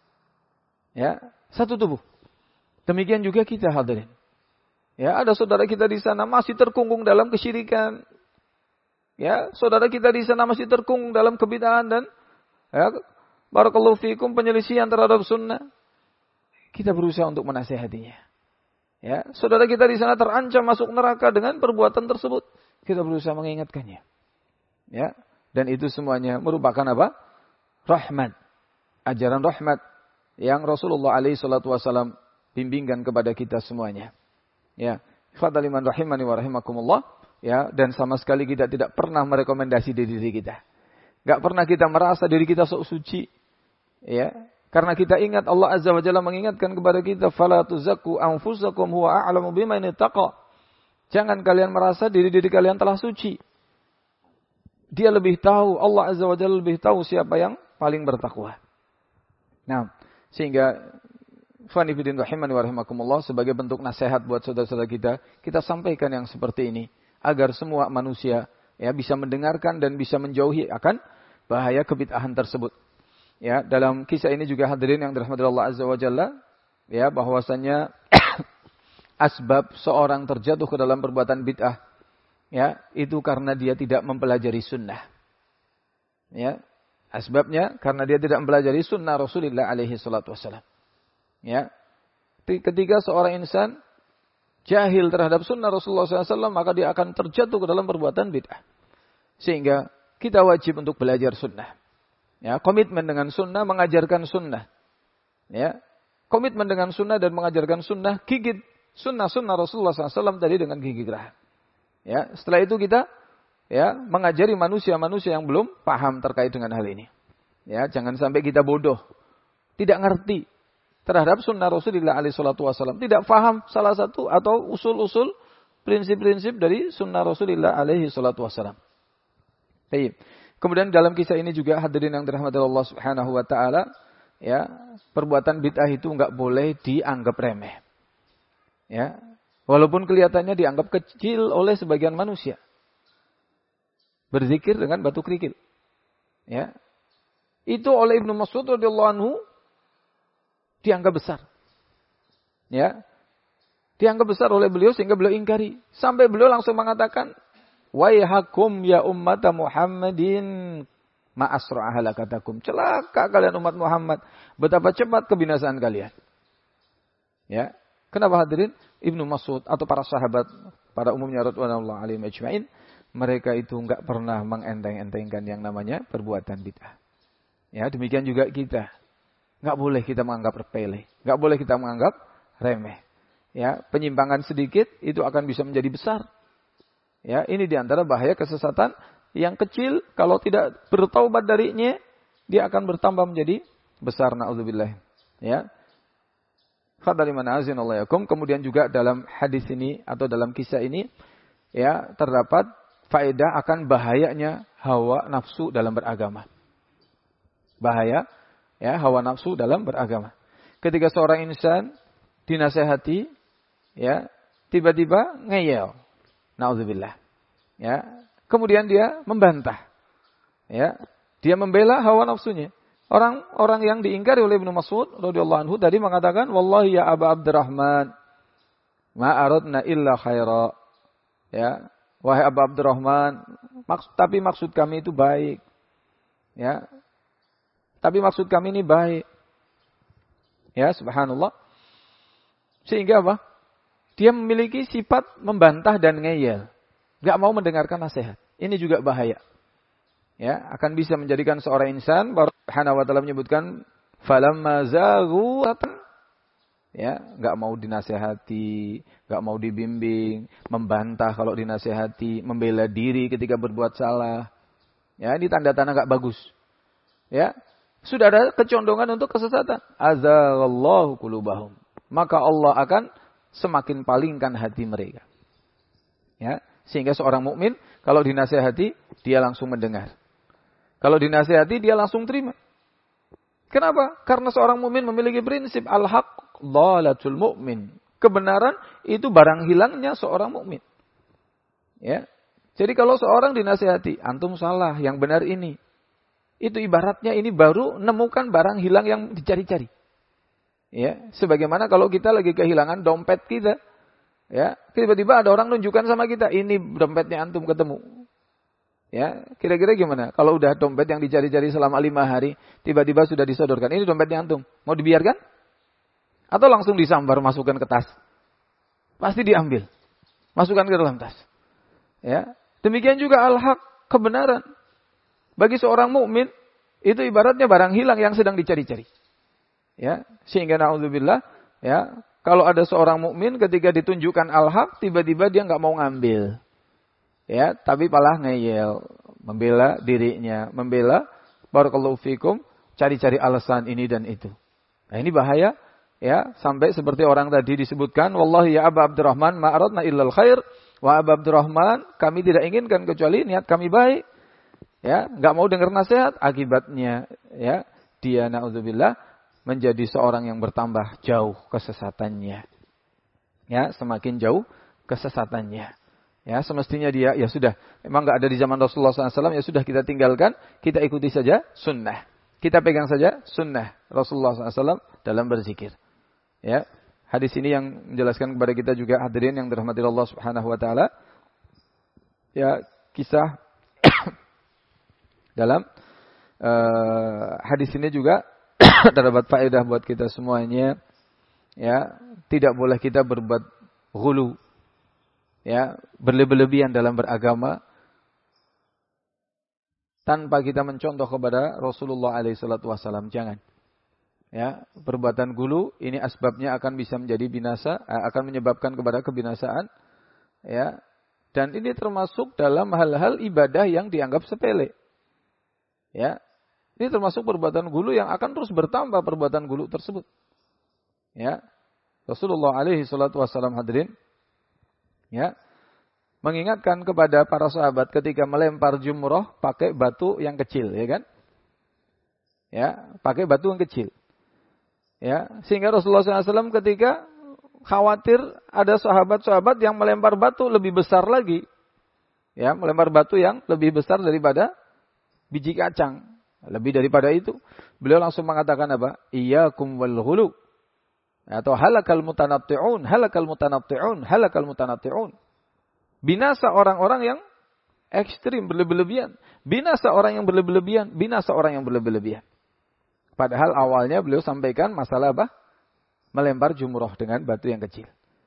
Ya, satu tubuh. Demikian juga kita hadirin. Ya, ada saudara kita di sana masih terkungkung dalam kesyirikan. Ya, saudara kita di sana masih terkungkung dalam kebid'ahan dan, ya, barakallahu fikum, penyelisihan terhadap sunnah. Kita berusaha untuk menasihatinya. Ya, saudara kita di sana terancam masuk neraka dengan perbuatan tersebut. Kita berusaha mengingatkannya. Ya, dan itu semuanya merupakan apa? Rahmat. Ajaran rahmat yang Rasulullah alaihi salatu wasallam bimbingkan kepada kita semuanya. Ya, fadaliman rahimani wa rahimakumullah. Ya, dan sama sekali kita tidak pernah merekomendasi diri kita. Enggak pernah kita merasa diri kita sok suci. Ya, karena kita ingat Allah Azza wa Jalla mengingatkan kepada kita, fala tuzakku anfusakum huwa a'lamu biman ittaqa. Jangan kalian merasa diri-diri kalian telah suci. Dia lebih tahu, Allah Azza wa Jalla lebih tahu siapa yang paling bertakwa. Nah, sehingga fani fiddin rahimani wa rahimakumullah, sebagai bentuk nasihat buat saudara-saudara kita, kita sampaikan yang seperti ini agar semua manusia, ya, bisa mendengarkan dan bisa menjauhi akan bahaya kebid'ahan tersebut. Ya, dalam kisah ini juga hadirin yang dirahmati Allah Azza wa Jalla, ya, bahwasanya asbab seorang terjatuh ke dalam perbuatan bid'ah, ya, itu karena dia tidak mempelajari sunnah. Ya, asbabnya karena dia tidak mempelajari sunnah Rasulullah alaihi salatu wasallam. Ya, ketika seorang insan jahil terhadap sunnah Rasulullah shallallahu alaihi wasallam, maka dia akan terjatuh ke dalam perbuatan bid'ah. Sehingga kita wajib untuk belajar sunnah. Ya, komitmen dengan sunnah, mengajarkan sunnah. Ya, komitmen dengan sunnah dan mengajarkan sunnah, gigit sunnah-sunnah Rasulullah shallallahu alaihi wasallam tadi dengan gigi geraham. Ya, setelah itu kita, ya, mengajari manusia-manusia yang belum paham terkait dengan hal ini. Ya, jangan sampai kita bodoh, tidak ngerti terhadap sunnah Rasulullah alaihi salatu wasallam, tidak paham salah satu atau usul-usul, prinsip-prinsip dari sunnah Rasulullah alaihi salatu wasallam. Baik. Kemudian dalam kisah ini juga hadirin yang dirahmati Allah Subhanahu wa taala, ya, perbuatan bid'ah itu enggak boleh dianggap remeh. Ya, walaupun kelihatannya dianggap kecil oleh sebagian manusia. Berzikir dengan batu kerikil. Ya. Itu oleh Ibnu Mas'ud radhiyallahu anhu dianggap besar. Ya. Dianggap besar oleh beliau sehingga beliau ingkari. Sampai beliau langsung mengatakan, waihakum ya ummata Muhammadin ma asra'a halakatakum. Celaka kalian umat Muhammad, betapa cepat kebinasaan kalian. Ya. Kenapa hadirin? Ibnu Mas'ud atau para sahabat pada umumnya radhiyallahu alaihim ajma'in, mereka itu enggak pernah mengenteng-entengkan yang namanya perbuatan bid'ah. Ya, demikian juga kita. Enggak boleh kita menganggap sepele, enggak boleh kita menganggap remeh. Ya, penyimpangan sedikit itu akan bisa menjadi besar. Ya, ini diantara bahaya kesesatan yang kecil kalau tidak bertaubat darinya, dia akan bertambah menjadi besar, naudzubillah. Ya. Fadaliman azinallahikum. Kemudian juga dalam hadis ini atau dalam kisah ini, ya, terdapat faedah akan bahayanya hawa nafsu dalam beragama. Bahaya, ya, hawa nafsu dalam beragama. Ketika seorang insan dinasehati, ya, tiba-tiba ngeyel, naudzubillah. Ya, kemudian dia membantah, ya, dia membela hawa nafsunya. Orang-orang yang diingkari oleh Ibnu Mas'ud radhiyallahu anhu tadi mengatakan, "Wallahi ya Aba Abdurrahman, ma aradna illa khaira." Ya, wahai Aba Abdurrahman, maksud, tapi maksud kami itu baik. Ya. Tapi maksud kami ini baik. Ya, subhanallah. Sehingga apa? Dia memiliki sifat membantah dan ngeyel. Enggak mau mendengarkan nasihat. Ini juga bahaya. Ya, akan bisa menjadikan seorang insan, baru Subhanahu wa taala menyebutkan falamma zaghu, ya, enggak mau dinasihati, enggak mau dibimbing, membantah kalau dinasihati, membela diri ketika berbuat salah. Ya, ini tanda-tanda enggak bagus. Ya, sudah ada kecondongan untuk kesesatan. Azaghallahu qulubahum. Maka Allah akan semakin palingkan hati mereka. Ya, sehingga seorang mukmin kalau dinasihati dia langsung mendengar. Kalau dinasihati dia langsung terima. Kenapa? Karena seorang mukmin memiliki prinsip al-haq dhalatul mu'min. Kebenaran itu barang hilangnya seorang mukmin. Ya. Jadi kalau seorang dinasihati, antum salah, yang benar ini. Itu ibaratnya ini baru nemukan barang hilang yang dicari-cari. Ya, sebagaimana kalau kita lagi kehilangan dompet kita, ya, tiba-tiba ada orang nunjukkan sama kita, ini dompetnya antum ketemu. Ya, kira-kira gimana? Kalau udah dompet yang dicari-cari selama lima hari, tiba-tiba sudah disodorkan, ini dompetnya antum. Mau dibiarkan? Atau langsung disambar, masukkan ke tas? Pasti diambil. Masukkan ke dalam tas. Ya, demikian juga al-haq, kebenaran. Bagi seorang mukmin, itu ibaratnya barang hilang yang sedang dicari-cari. Ya, sehingga naudzubillah, ya, kalau ada seorang mukmin ketika ditunjukkan al-haq, tiba-tiba dia nggak mau ngambil. Ya, tapi malah ngeyel, membela dirinya, membela barakallahu fikum, cari-cari alasan ini dan itu. Nah, ini bahaya, ya, sampai seperti orang tadi disebutkan, wallahi ya Aba Abdurrahman ma aradna illal khair, wa Aba Abdurrahman, kami tidak inginkan kecuali niat kami baik. Ya, enggak mau dengar nasihat, akibatnya, ya, dia naudzubillah menjadi seorang yang bertambah jauh kesesatannya. Ya, semakin jauh kesesatannya. Ya, semestinya dia, ya sudah, memang enggak ada di zaman Rasulullah shallallahu alaihi wasallam, ya sudah kita tinggalkan, kita ikuti saja sunnah. Kita pegang saja sunnah Rasulullah shallallahu alaihi wasallam dalam berzikir. Ya, hadis ini yang menjelaskan kepada kita juga hadirin yang dirahmati Allah Subhanahu wa taala. Ya, kisah dalam uh, hadis ini juga terdapat faedah buat kita semuanya. Ya, tidak boleh kita berbuat ghulu. Ya, berlebih-lebihan dalam beragama tanpa kita mencontoh kepada Rasulullah alaihi salatu wasallam. Jangan. Ya, perbuatan gulu ini asbabnya akan bisa menjadi binasa, akan menyebabkan kepada kebinasaan. Ya, dan ini termasuk dalam hal-hal ibadah yang dianggap sepele. Ya, ini termasuk perbuatan gulu yang akan terus bertambah perbuatan gulu tersebut. Ya, Rasulullah alaihi salatu wasallam hadirin, ya, mengingatkan kepada para sahabat ketika melempar jumroh pakai batu yang kecil, ya kan? Ya, pakai batu yang kecil. Ya, sehingga Rasulullah shallallahu alaihi wasallam ketika khawatir ada sahabat-sahabat yang melempar batu lebih besar lagi. Ya, melempar batu yang lebih besar daripada biji kacang. Lebih daripada itu. Beliau langsung mengatakan apa? Iyyakum wal ghulu. Atau halakal mutanatti'un, halakal mutanatti'un, halakal mutanatti'un. Binasa orang-orang yang ekstrim, berlebih-lebihan. Binasa orang yang berlebih-lebihan, binasa orang yang berlebih-lebihan. Padahal awalnya beliau sampaikan masalah apa? Melempar jumroh dengan batu yang kecil.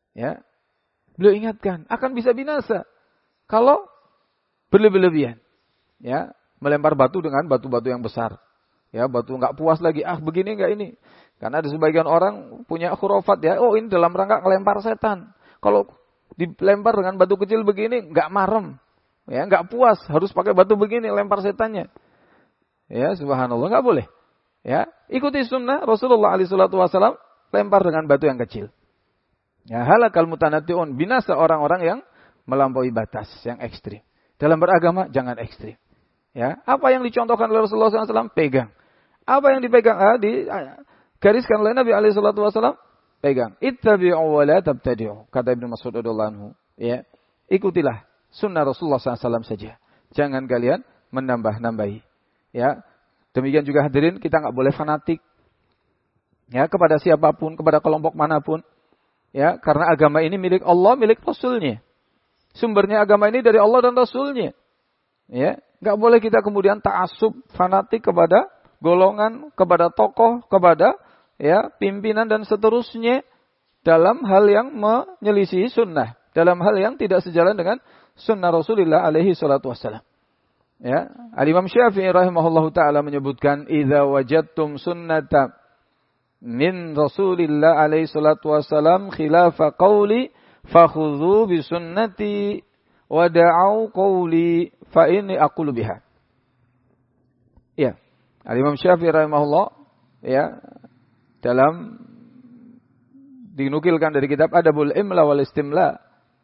Ya. Beliau ingatkan, akan bisa binasa kalau berlebih-lebihan. Ya, melempar batu dengan batu-batu yang besar. Ya, batu enggak puas lagi, ah begini enggak ini. Karena ada sebagian orang punya khurafat ya, oh ini dalam rangka ngelempar setan. Kalau dilempar dengan batu kecil begini enggak marem. Ya, enggak puas, harus pakai batu begini lempar setannya. Ya, subhanallah, enggak boleh. Ya, ikuti sunnah Rasulullah alaihi salatu wasallam, lempar dengan batu yang kecil. Ya, halakal mutanatti'un, binasa orang-orang yang melampaui batas, yang ekstrim. Dalam beragama jangan ekstrim. Ya, apa yang dicontohkan oleh Rasulullah shallallahu alaihi wasallam pegang. Apa yang dipegang, ah, digariskan oleh Nabi alaihi salatu wasallam pegang. Ittabi'u wa la tabtadi'u, kata Ibnu Mas'ud radhiyallahu anhu. Ya, ikutilah sunnah Rasulullah shallallahu alaihi wasallam saja. Jangan kalian menambah-nambahi. Ya, demikian juga hadirin, kita nggak boleh fanatik. Ya, kepada siapapun, kepada kelompok manapun. Ya, karena agama ini milik Allah, milik Rasulnya. Sumbernya agama ini dari Allah dan Rasulnya. Ya, nggak boleh kita kemudian ta'assub, fanatik kepada golongan, kepada tokoh, kepada ya pimpinan dan seterusnya dalam hal yang menyelisihi sunnah, dalam hal yang tidak sejalan dengan sunnah Rasulullah alaihi salatu wassalam. Ya, Al-Imam Syafi'i rahimahullahu taala menyebutkan, "Idza wajadtum sunnata min Rasulillah alaihi salatu wassalam khilafa qawli fakhudhu bi sunnati wa da'au qawli fa inni aqulu biha." Ya, Al-Imam Syafi'i rahimahullah ya dalam dinukilkan dari kitab Adabul Imla wal Istimla,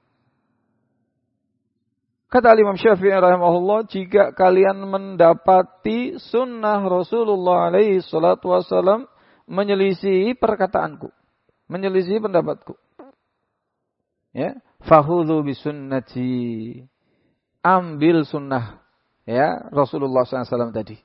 kata Al-Imam Syafi'i rahimahullah, jika kalian mendapati sunnah Rasulullah alaihi salatu wassalam menyelisihi perkataanku, menyelisihi pendapatku, ya, fahudhu bisunnati, ambil sunnah ya Rasulullah shallallahu alaihi wasallam tadi.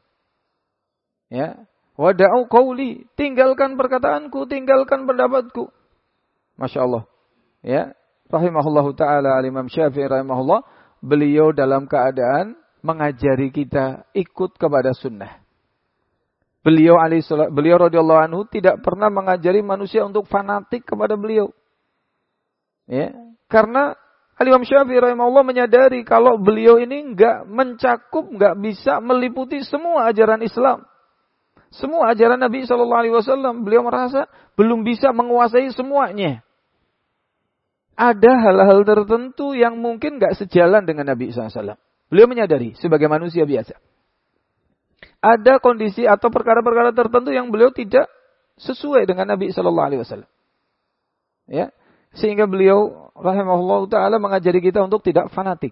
Ya, wada'u qawli, tinggalkan perkataanku, tinggalkan pendapatku. Masya Allah. Ya, rahimahullahu taala Al-Imam Syafi'i rahimahullah, beliau dalam keadaan mengajari kita ikut kepada sunnah. Beliau alaihi salatu, beliau radhiyallahu anhu tidak pernah mengajari manusia untuk fanatik kepada beliau. Ya, karena Al-Imam Syafi'i rahimahullah menyadari kalau beliau ini enggak mencakup, enggak bisa meliputi semua ajaran Islam. Semua ajaran Nabi shallallahu alaihi wasallam, beliau merasa belum bisa menguasai semuanya. Ada hal-hal tertentu yang mungkin enggak sejalan dengan Nabi shallallahu alaihi wasallam. Beliau menyadari sebagai manusia biasa. Ada kondisi atau perkara-perkara tertentu yang beliau tidak sesuai dengan Nabi shallallahu alaihi wasallam. Ya, sehingga beliau rahimahullah taala mengajari kita untuk tidak fanatik.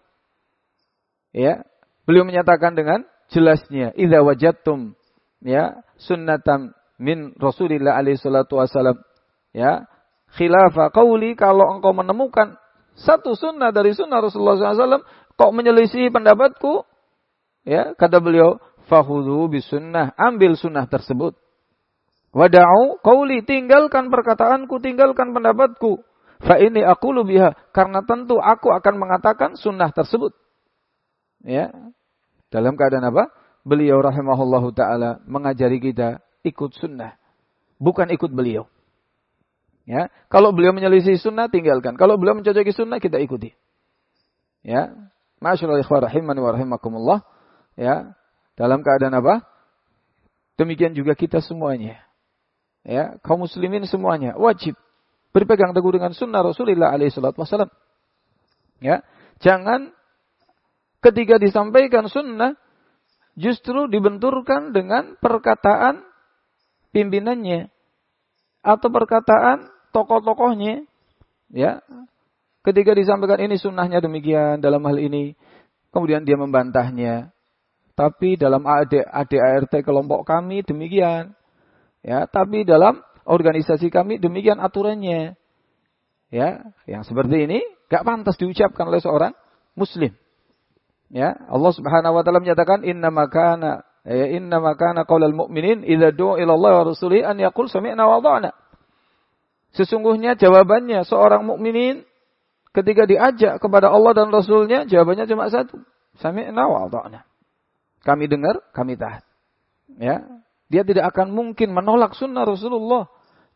Ya, beliau menyatakan dengan jelasnya, idza wajadtum ya sunnatan min Rasulillah alaihi salatu wasallam, ya, khilafa qauli, kalau engkau menemukan satu sunnah dari sunnah Rasulullah shallallahu alaihi wasallam kok menyelisih pendapatku, ya, kata beliau, fakhudhu bisunnah, ambil sunnah tersebut. Wada'u qauli, tinggalkan perkataanku, tinggalkan pendapatku. Fa inni aqulu biha, karena tentu aku akan mengatakan sunnah tersebut. Ya. Dalam keadaan apa? Beliau rahimahullahu taala mengajari kita ikut sunnah, bukan ikut beliau. Ya, kalau beliau menyelisih sunnah tinggalkan, kalau beliau mencocoki sunnah kita ikuti. Ya, ma'asyiral ikhwah rahimani wa rahimakumullah. Ya, dalam keadaan apa? Demikian juga kita semuanya. Ya, kaum muslimin semuanya wajib berpegang teguh dengan sunnah Rasulullah alaihi salatu wasallam. Ya, jangan ketika disampaikan sunnah justru dibenturkan dengan perkataan pimpinannya atau perkataan tokoh-tokohnya. Ya, ketika disampaikan ini sunnahnya demikian dalam hal ini, kemudian dia membantahnya. Tapi dalam A D A R T kelompok kami demikian. Ya, tapi dalam organisasi kami demikian aturannya. Ya, yang seperti ini gak pantas diucapkan oleh seorang muslim. Ya, Allah Subhanahu wa taala menyatakan innama kana ya innama kana qaulal mu'minin idza du'a ila Allah wa rasulihi an yaqul sami'na wa ata'na. Sesungguhnya jawabannya seorang mukminin ketika diajak kepada Allah dan Rasulnya, jawabannya cuma satu, sami'na wa ata'na. Kami dengar, kami taat. Ya, dia tidak akan mungkin menolak sunnah Rasulullah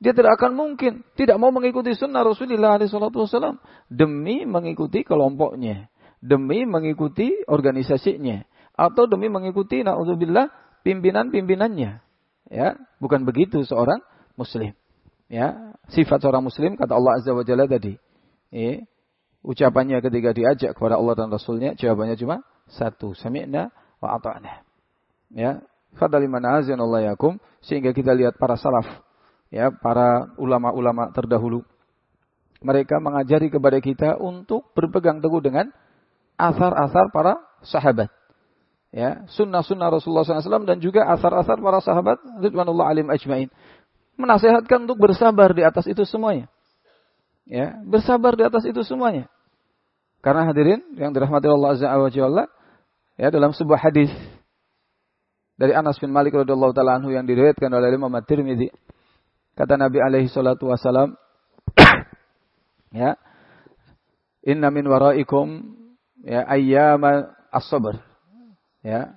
Dia tidak akan mungkin tidak mau mengikuti sunnah Rasulullah shallallahu alaihi wasallam demi mengikuti kelompoknya, demi mengikuti organisasinya, atau demi mengikuti na'udzubillah pimpinan-pimpinannya. Ya, bukan begitu seorang muslim. Ya, sifat seorang muslim kata Allah Azza wa Jalla tadi. Ya, ucapannya ketika diajak kepada Allah dan Rasulnya, jawabannya cuma satu, sami'na wa ata'na. Ya, fadaliman azanallahu yakum, sehingga kita lihat para salaf, ya, para ulama-ulama terdahulu, mereka mengajari kepada kita untuk berpegang teguh dengan asar-asar para sahabat. Ya, sunnah-sunnah Rasulullah shallallahu alaihi wasallam dan juga asar-asar para sahabat ridwanullah alim ajmain. Menasihatkan untuk bersabar di atas itu semuanya. Ya, bersabar di atas itu semuanya. Karena hadirin yang dirahmati Allah Azza wa Jalla, ya, dalam sebuah hadis dari Anas bin Malik radhiyallahu taala anhu yang diriwayatkan oleh Imam At-Tirmidzi, kata Nabi alaihi salatu wasalam, ya, inna min waraikum ya ayyama as-sabr. Ya.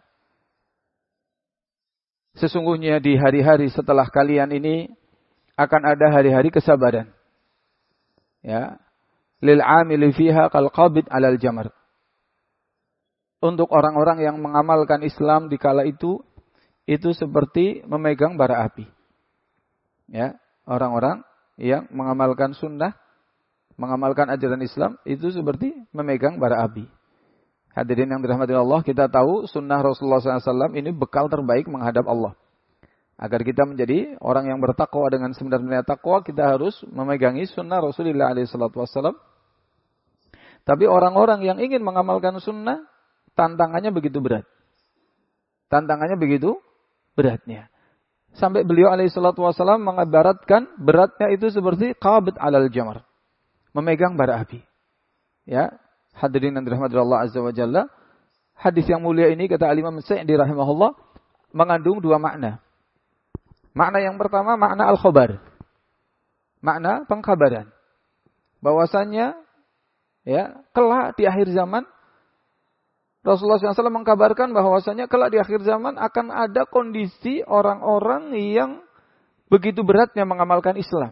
Sesungguhnya di hari-hari setelah kalian ini akan ada hari-hari kesabaran. Ya. Lil amili fiha kal qabid alal jamar. Untuk orang-orang yang mengamalkan Islam di kala itu, itu seperti memegang bara api. Ya, orang-orang yang mengamalkan sunnah, mengamalkan ajaran Islam, itu seperti memegang bara api. Hadirin yang dirahmati Allah, kita tahu sunnah Rasulullah shallallahu alaihi wasallam ini bekal terbaik menghadap Allah. Agar kita menjadi orang yang bertakwa dengan sebenarnya takwa, kita harus memegangi sunnah Rasulullah shallallahu alaihi wasallam. Tapi orang-orang yang ingin mengamalkan sunnah, tantangannya begitu berat. Tantangannya begitu beratnya. Sampai beliau shallallahu alaihi wasallam mengibaratkan beratnya itu seperti qabid alal jamar. Memegang bara api. Ya. Hadirin yang dirahmati Allah Azza wa Jalla, hadis yang mulia ini kata Al-Imam Sa'di rahimahullah mengandung dua makna. Makna yang pertama makna al-khabar. Makna pengkabaran. Bahwasanya ya, kelak di akhir zaman Rasulullah shallallahu alaihi wasallam mengkabarkan bahwasanya kelak di akhir zaman akan ada kondisi orang-orang yang begitu beratnya mengamalkan Islam.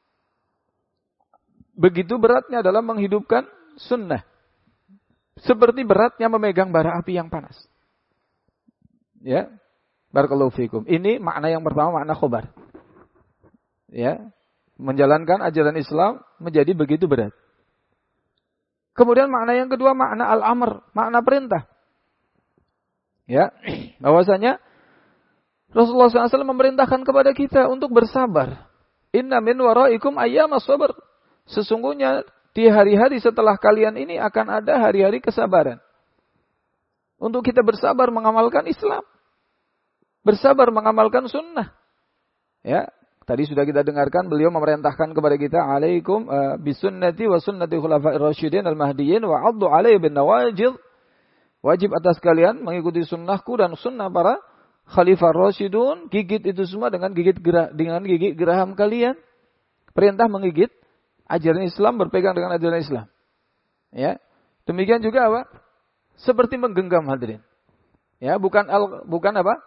Begitu beratnya dalam menghidupkan sunnah. Seperti beratnya memegang bara api yang panas. Ya. Barakallahu fikum. Ini makna yang pertama, makna khobar. Ya. Menjalankan ajaran Islam menjadi begitu berat. Kemudian makna yang kedua, makna al-amr, makna perintah. Ya. Bahwasanya Rasulullah shallallahu alaihi wasallam memerintahkan kepada kita untuk bersabar. Inna min waraikum ayyamas sabr. Sesungguhnya di hari-hari setelah kalian ini akan ada hari-hari kesabaran. Untuk kita bersabar mengamalkan Islam. Bersabar mengamalkan sunnah. Ya, tadi sudah kita dengarkan beliau memerintahkan kepada kita, alaikum uh, bisunnati wa sunnati khulafa'ir rasyidin al-mahdiyyin wa 'addu 'alaihi bin nawajid. Wajib atas kalian mengikuti sunnahku dan sunnah para khalifah rasyidun. Gigit itu semua dengan gigit gerah, dengan gigit geraham kalian. Perintah menggigit ajaran Islam, berpegang dengan ajaran Islam. Ya. Demikian juga apa? Seperti menggenggam, hadirin. Ya, bukan al, bukan apa?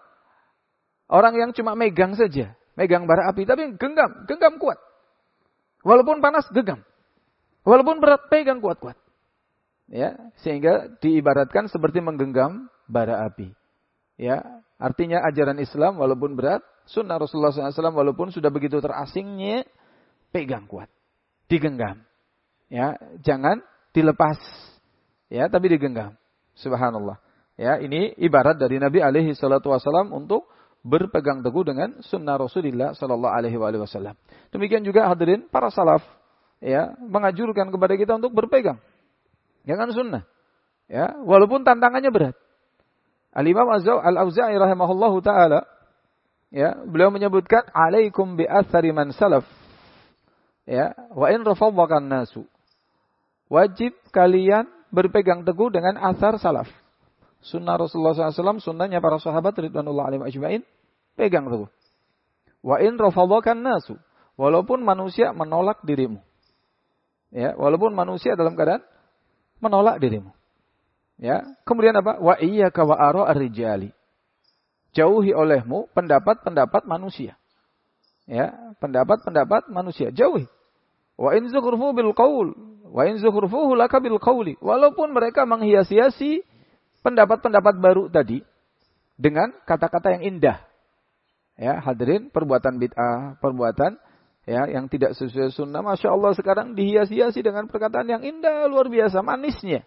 Orang yang cuma megang saja, megang bara api, tapi genggam, genggam kuat. Walaupun panas, genggam. Walaupun berat, pegang kuat-kuat. Ya, sehingga diibaratkan seperti menggenggam bara api. Ya, artinya ajaran Islam walaupun berat, sunnah Rasulullah shallallahu alaihi wasallam walaupun sudah begitu terasingnya, pegang kuat. Digenggam. Ya, jangan dilepas. Ya, tapi digenggam. Subhanallah. Ya, ini ibarat dari Nabi alaihi salatu wasallam untuk berpegang teguh dengan sunnah Rasulullah sallallahu alaihi wasallam. Demikian juga hadirin para salaf, ya, mengajurkan kepada kita untuk berpegang dengan sunnah. Ya, walaupun tantangannya berat. Al-Imam Al-Auza'i rahimahullahu taala, ya, beliau menyebutkan alaikum bi athari man salaf. Ya, wa in rafadhakan nasu. Wajib kalian berpegang teguh dengan asar salaf. Sunnah Rasulullah shallallahu alaihi wasallam, sunnahnya para sahabat ridwanullah alaihim ajmain, pegang teguh. Wa in rafadhakan nasu. Walaupun manusia menolak dirimu. Ya, walaupun manusia dalam keadaan menolak dirimu. Ya, kemudian apa? Wa iyyaka wa ara ar-rijali. Jauhi olehmu pendapat-pendapat manusia. Ya, pendapat-pendapat manusia, jauhi. Wa in zukhrufu bil qaul, wa in zukhrufuhu laka bil qauli. Walaupun mereka menghias-hiasi pendapat-pendapat baru tadi dengan kata-kata yang indah. Ya, hadirin, perbuatan bid'ah, perbuatan ya yang tidak sesuai sunnah, masya Allah sekarang dihias-hiasi dengan perkataan yang indah, luar biasa, manisnya.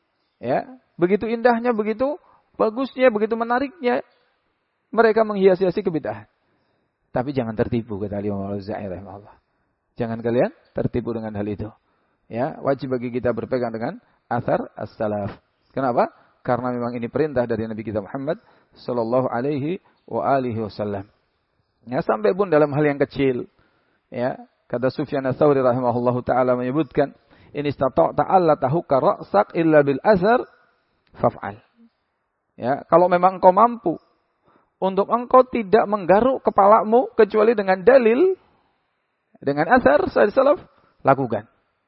Ya, begitu indahnya, begitu bagusnya, begitu menariknya mereka menghias-hiasi kebid'ahan. Tapi jangan tertipu, kata Imam Al-Auza'i rahimahullah. Jangan kalian tertipu dengan hal itu. Ya, wajib bagi kita berpegang dengan athar as-salaf. Kenapa? Karena memang ini perintah dari Nabi kita Muhammad sallallahu alaihi wa alihi wasallam. Ya, sampai pun dalam hal yang kecil. Ya, kata Sufyan ats-Tsauri rahimahullahu taala menyebutkan, "In istata'ta alla tahukka ra'sak illa bil azhar faf'al." Ya, kalau memang engkau mampu untuk engkau tidak menggaruk kepalamu kecuali dengan dalil, dengan asar salaf, lakukan.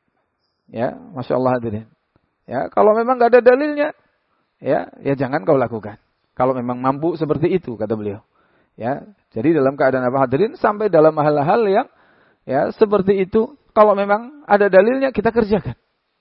Ya, masya Allah hadirin. Ya, kalau memang nggak ada dalilnya, ya, ya jangan kau lakukan. Kalau memang mampu seperti itu, kata beliau. Ya, jadi dalam keadaan apa hadirin, sampai dalam hal-hal yang ya seperti itu, kalau memang ada dalilnya kita kerjakan.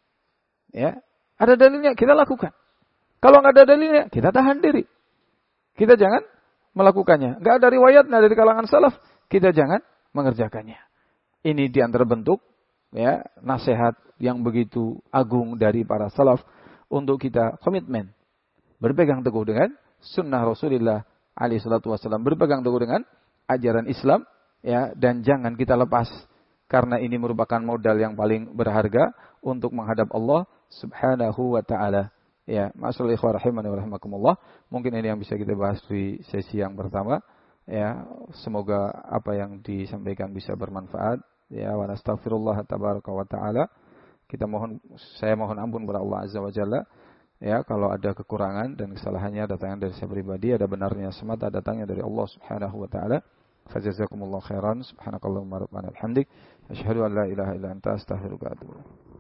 Ya, ada dalilnya kita lakukan. Kalau nggak ada dalilnya kita tahan diri. Kita jangan melakukannya. Nggak ada riwayatnya dari kalangan salaf, kita jangan mengerjakannya. Ini di antara bentuk ya nasihat yang begitu agung dari para salaf untuk kita komitmen berpegang teguh dengan sunnah Rasulullah alaihi salatu wasallam, berpegang teguh dengan ajaran Islam ya, dan jangan kita lepas karena ini merupakan modal yang paling berharga untuk menghadap Allah Subhanahu wa taala. Ya, masyaallah ikhwah rahimani wa rahimakumullah. Mungkin ini yang bisa kita bahas di sesi yang pertama. Ya, semoga apa yang disampaikan bisa bermanfaat. Ya, wa nastaghfirullah tabaraka wa taala. Kita mohon saya mohon ampun kepada Allah azza wa jalla. Ya, kalau ada kekurangan dan kesalahannya datangnya dari saya pribadi, ada benarnya semata datangnya dari Allah Subhanahu wa taala. Fajazakumullah khairan. Subhanakallahumma rabbana bihamdik, asyhadu an la ilaha illa anta, astaghfiruka wa atubu ilaik.